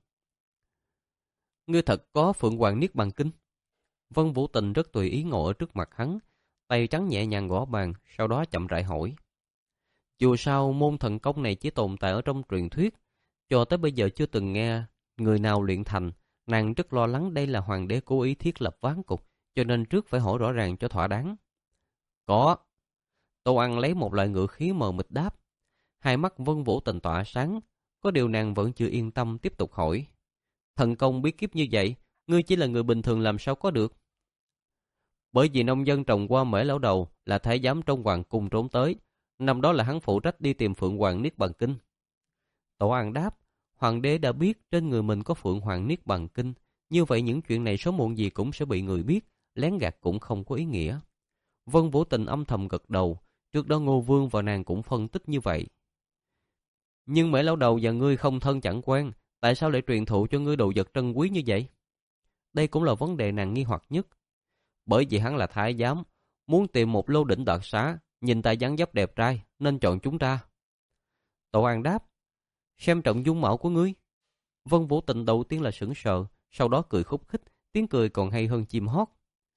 Ngươi thật có Phượng Hoàng Niết Bàn Kinh? Vân Vũ Tình rất tùy ý ngồi ở trước mặt hắn, tay trắng nhẹ nhàng gõ bàn, sau đó chậm rãi hỏi. Dù sao môn thần công này chỉ tồn tại ở trong truyền thuyết, cho tới bây giờ chưa từng nghe người nào luyện thành. Nàng rất lo lắng đây là hoàng đế cố ý thiết lập ván cục, cho nên trước phải hỏi rõ ràng cho thỏa đáng. Có. Tô Ăn lấy một loại ngữ khí mờ mịt đáp. Hai mắt Vân Vũ Tình tỏa sáng, có điều nàng vẫn chưa yên tâm tiếp tục hỏi. Thần công bí kíp như vậy, ngươi chỉ là người bình thường làm sao có được. Bởi vì nông dân trồng qua mễ lão đầu là thái giám trong hoàng cung trốn tới, năm đó là hắn phụ trách đi tìm Phượng Hoàng Niết Bàn Kinh. Tổ An đáp, hoàng đế đã biết trên người mình có Phượng Hoàng Niết Bàn Kinh, như vậy những chuyện này sớm muộn gì cũng sẽ bị người biết, lén gạt cũng không có ý nghĩa. Vân Vũ Tình âm thầm gật đầu, trước đó Ngô Vương và nàng cũng phân tích như vậy. Nhưng mễ lão đầu và ngươi không thân chẳng quen, tại sao lại truyền thụ cho ngươi đồ vật trân quý như vậy? Đây cũng là vấn đề nàng nghi hoặc nhất. Bởi vì hắn là thái giám, muốn tìm một lô đỉnh đoạt xá, nhìn ta dáng dấp đẹp trai, nên chọn chúng ta. Tổ An đáp, xem trọng dung mạo của ngươi. Vân Vũ Tình đầu tiên là sững sờ, sau đó cười khúc khích, tiếng cười còn hay hơn chim hót.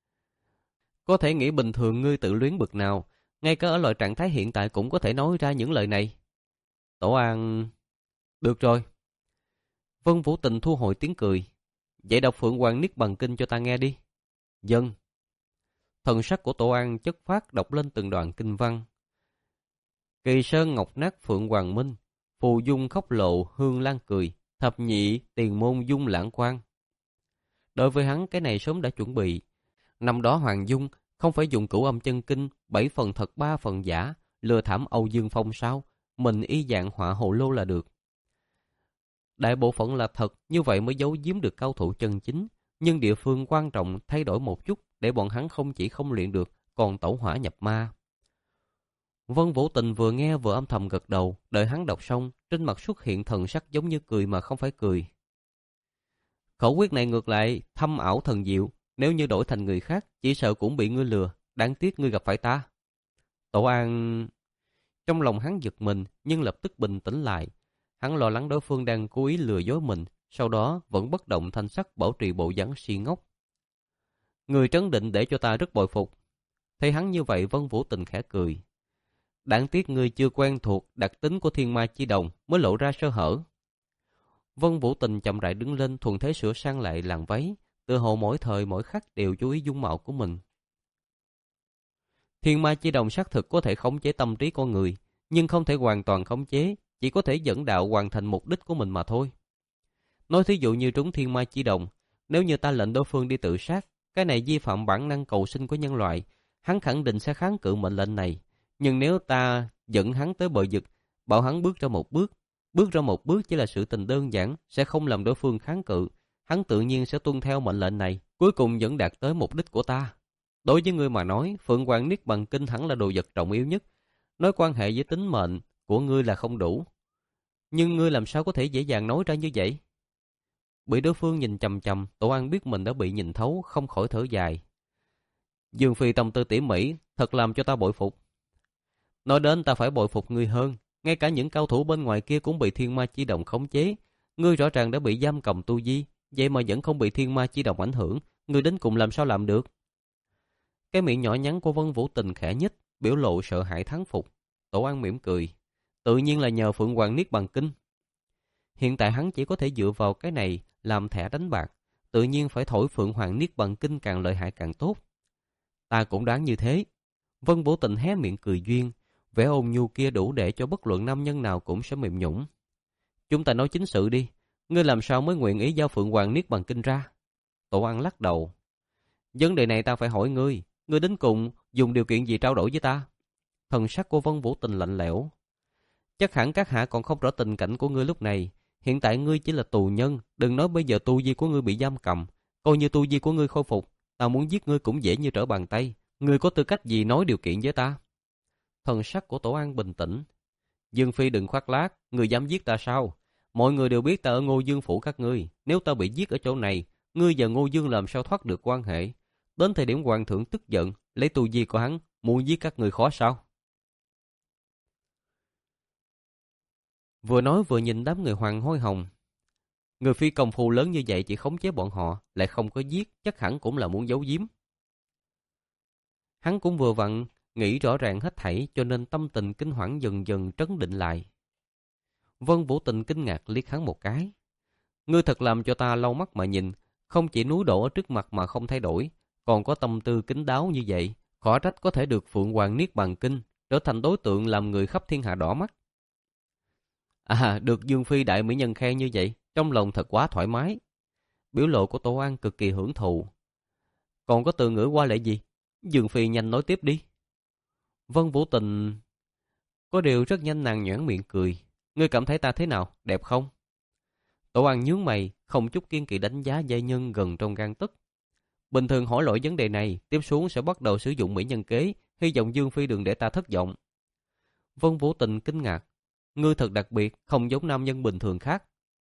Có thể nghĩ bình thường ngươi tự luyến bực nào, ngay cả ở loại trạng thái hiện tại cũng có thể nói ra những lời này. Tổ An... Được rồi. Vân Vũ Tình thu hồi tiếng cười. Vậy đọc Phượng Hoàng Niết Bàn Kinh cho ta nghe đi. Dân. Thần sắc của Tổ An chất phát đọc lên từng đoạn kinh văn. Kỳ sơn ngọc nát Phượng Hoàng Minh, phù dung khóc lộ hương lan cười, thập nhị tiền môn dung lãng quang. Đối với hắn cái này sớm đã chuẩn bị. Năm đó Hoàng Dung không phải dùng Cửu Âm Chân Kinh, bảy phần thật ba phần giả, lừa thảm Âu Dương Phong sao? Mình y dạng họa hồ lô là được. Đại bộ phận là thật, như vậy mới giấu giếm được cao thủ chân chính. Nhưng địa phương quan trọng thay đổi một chút để bọn hắn không chỉ không luyện được, còn tẩu hỏa nhập ma. Vân Vũ Tình vừa nghe vừa âm thầm gật đầu, đợi hắn đọc xong, trên mặt xuất hiện thần sắc giống như cười mà không phải cười. Khẩu quyết này ngược lại, thâm ảo thần diệu, nếu như đổi thành người khác, chỉ sợ cũng bị ngươi lừa, đáng tiếc ngươi gặp phải ta. Tổ An... Trong lòng hắn giật mình, nhưng lập tức bình tĩnh lại. Hắn lo lắng đối phương đang cố ý lừa dối mình, sau đó vẫn bất động thanh sắc bảo trì bộ dáng si ngốc. Người trấn định để cho ta rất bội phục. Thấy hắn như vậy, Vân Vũ Tình khẽ cười. Đáng tiếc ngươi chưa quen thuộc đặc tính của thiên ma chi đồng mới lộ ra sơ hở. Vân Vũ Tình chậm rãi đứng lên, thuận thế sửa sang lại làn váy, tựa hồ mỗi thời mỗi khắc đều chú ý dung mạo của mình. Thiên ma chi đồng xác thực có thể khống chế tâm trí con người, nhưng không thể hoàn toàn khống chế, chỉ có thể dẫn đạo hoàn thành mục đích của mình mà thôi. Nói thí dụ như trúng thiên ma chi đồng, nếu như ta lệnh đối phương đi tự sát, cái này vi phạm bản năng cầu sinh của nhân loại, hắn khẳng định sẽ kháng cự mệnh lệnh này. Nhưng nếu ta dẫn hắn tới bờ vực, bảo hắn bước ra một bước, bước ra một bước chỉ là sự tình đơn giản, sẽ không làm đối phương kháng cự, hắn tự nhiên sẽ tuân theo mệnh lệnh này, cuối cùng vẫn đạt tới mục đích của ta. Đối với ngươi mà nói, Phượng Hoàng Niết Bàn Kinh hẳn là đồ vật trọng yếu nhất, nói quan hệ với tính mệnh của ngươi là không đủ. Nhưng ngươi làm sao có thể dễ dàng nói ra như vậy? Bị đối phương nhìn chằm chằm, Tổ An biết mình đã bị nhìn thấu, không khỏi thở dài. Dương Phi tâm tư tỉ mỉ, thật làm cho ta bội phục. Nói đến ta phải bội phục ngươi hơn, ngay cả những cao thủ bên ngoài kia cũng bị thiên ma chi đồng khống chế. Ngươi rõ ràng đã bị giam cầm tu vi, vậy mà vẫn không bị thiên ma chi đồng ảnh hưởng, ngươi đến cùng làm sao làm được? Cái miệng nhỏ nhắn của Vân Vũ Tình khẽ nhích, biểu lộ sợ hãi thán phục. Tổ An mỉm cười, tự nhiên là nhờ Phượng Hoàng Niết Bàn Kinh. Hiện tại hắn chỉ có thể dựa vào cái này làm thẻ đánh bạc, tự nhiên phải thổi Phượng Hoàng Niết Bàn Kinh càng lợi hại càng tốt. Ta cũng đoán như thế. Vân Vũ Tình hé miệng cười duyên, vẻ ôn nhu kia đủ để cho bất luận nam nhân nào cũng sẽ mềm nhũn. Chúng ta nói chính sự đi, ngươi làm sao mới nguyện ý giao Phượng Hoàng Niết Bàn Kinh ra? Tổ An lắc đầu. Vấn đề này ta phải hỏi ngươi, ngươi đến cùng dùng điều kiện gì trao đổi với ta? Thần sắc của Vân Vũ Tình lạnh lẽo. Chắc hẳn các hạ còn không rõ tình cảnh của ngươi lúc này. Hiện tại ngươi chỉ là tù nhân, đừng nói bây giờ tu vi của ngươi bị giam cầm. Coi như tu vi của ngươi khôi phục, ta muốn giết ngươi cũng dễ như trở bàn tay. Ngươi có tư cách gì nói điều kiện với ta? Thần sắc của Tổ An bình tĩnh. Dương Phi đừng khoác lác, ngươi dám giết ta sao? Mọi người đều biết ta ở Ngô Dương phủ các ngươi. Nếu ta bị giết ở chỗ này, ngươi và Ngô Dương làm sao thoát được quan hệ? Đến thời điểm hoàng thượng tức giận, lấy tu vi của hắn, muốn giết các ngươi khó sao? Vừa nói vừa nhìn đám người Hoàng Hôi Hồng. Người Phi công phu lớn như vậy chỉ khống chế bọn họ, lại không có giết, chắc hẳn cũng là muốn giấu giếm. Hắn cũng vừa vặn nghĩ rõ ràng hết thảy, cho nên tâm tình kinh hoảng dần dần trấn định lại. Vân Vũ Tình kinh ngạc liếc hắn một cái. Ngươi thật làm cho ta lau mắt mà nhìn, không chỉ núi đổ ở trước mặt mà không thay đổi, còn có tâm tư kín đáo như vậy, khó trách có thể được Phượng Hoàng Niết Bàn Kinh trở thành đối tượng làm người khắp thiên hạ đỏ mắt. À, được Dương Phi đại mỹ nhân khen như vậy, trong lòng thật quá thoải mái. Biểu lộ của Tổ An cực kỳ hưởng thụ. Còn có từ ngữ qua lệ gì? Dương Phi nhanh nói tiếp đi. Vân Vũ Tình... Có điều rất nhanh nàng nhoẻn miệng cười. Ngươi cảm thấy ta thế nào? Đẹp không? Tổ An nhướng mày, không chút kiên kỵ đánh giá giai nhân gần trong gang tấc. Bình thường hỏi lỗi vấn đề này, tiếp xuống sẽ bắt đầu sử dụng mỹ nhân kế, hy vọng Dương Phi đừng để ta thất vọng. Vân Vũ Tình kinh ngạc. Ngươi thật đặc biệt, không giống nam nhân bình thường khác.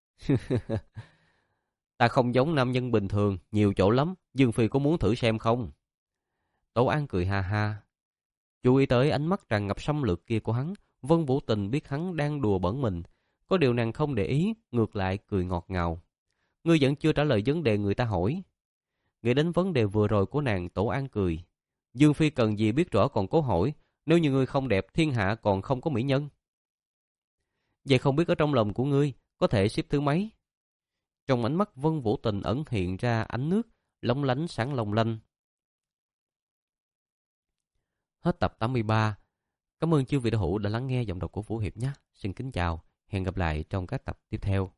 Ta không giống nam nhân bình thường, nhiều chỗ lắm, Dương Phi có muốn thử xem không? Tổ An cười ha ha. Chú ý tới ánh mắt tràn ngập xâm lược kia của hắn, Vân Vũ Tình biết hắn đang đùa bẩn mình. Có điều nàng không để ý, ngược lại cười ngọt ngào. Ngươi vẫn chưa trả lời vấn đề người ta hỏi. Nghĩ đến vấn đề vừa rồi của nàng, Tổ An cười. Dương Phi cần gì biết rõ còn cố hỏi, nếu như ngươi không đẹp, thiên hạ còn không có mỹ nhân. Vậy không biết ở trong lòng của ngươi, có thể xếp thứ mấy? Trong ánh mắt Vân Vũ Tình ẩn hiện ra ánh nước, lóng lánh sáng long lanh. Hết tập tám mươi ba. Cảm ơn chư vị đạo hữu đã lắng nghe giọng đọc của Vũ Hiệp nhé. Xin kính chào, hẹn gặp lại trong các tập tiếp theo.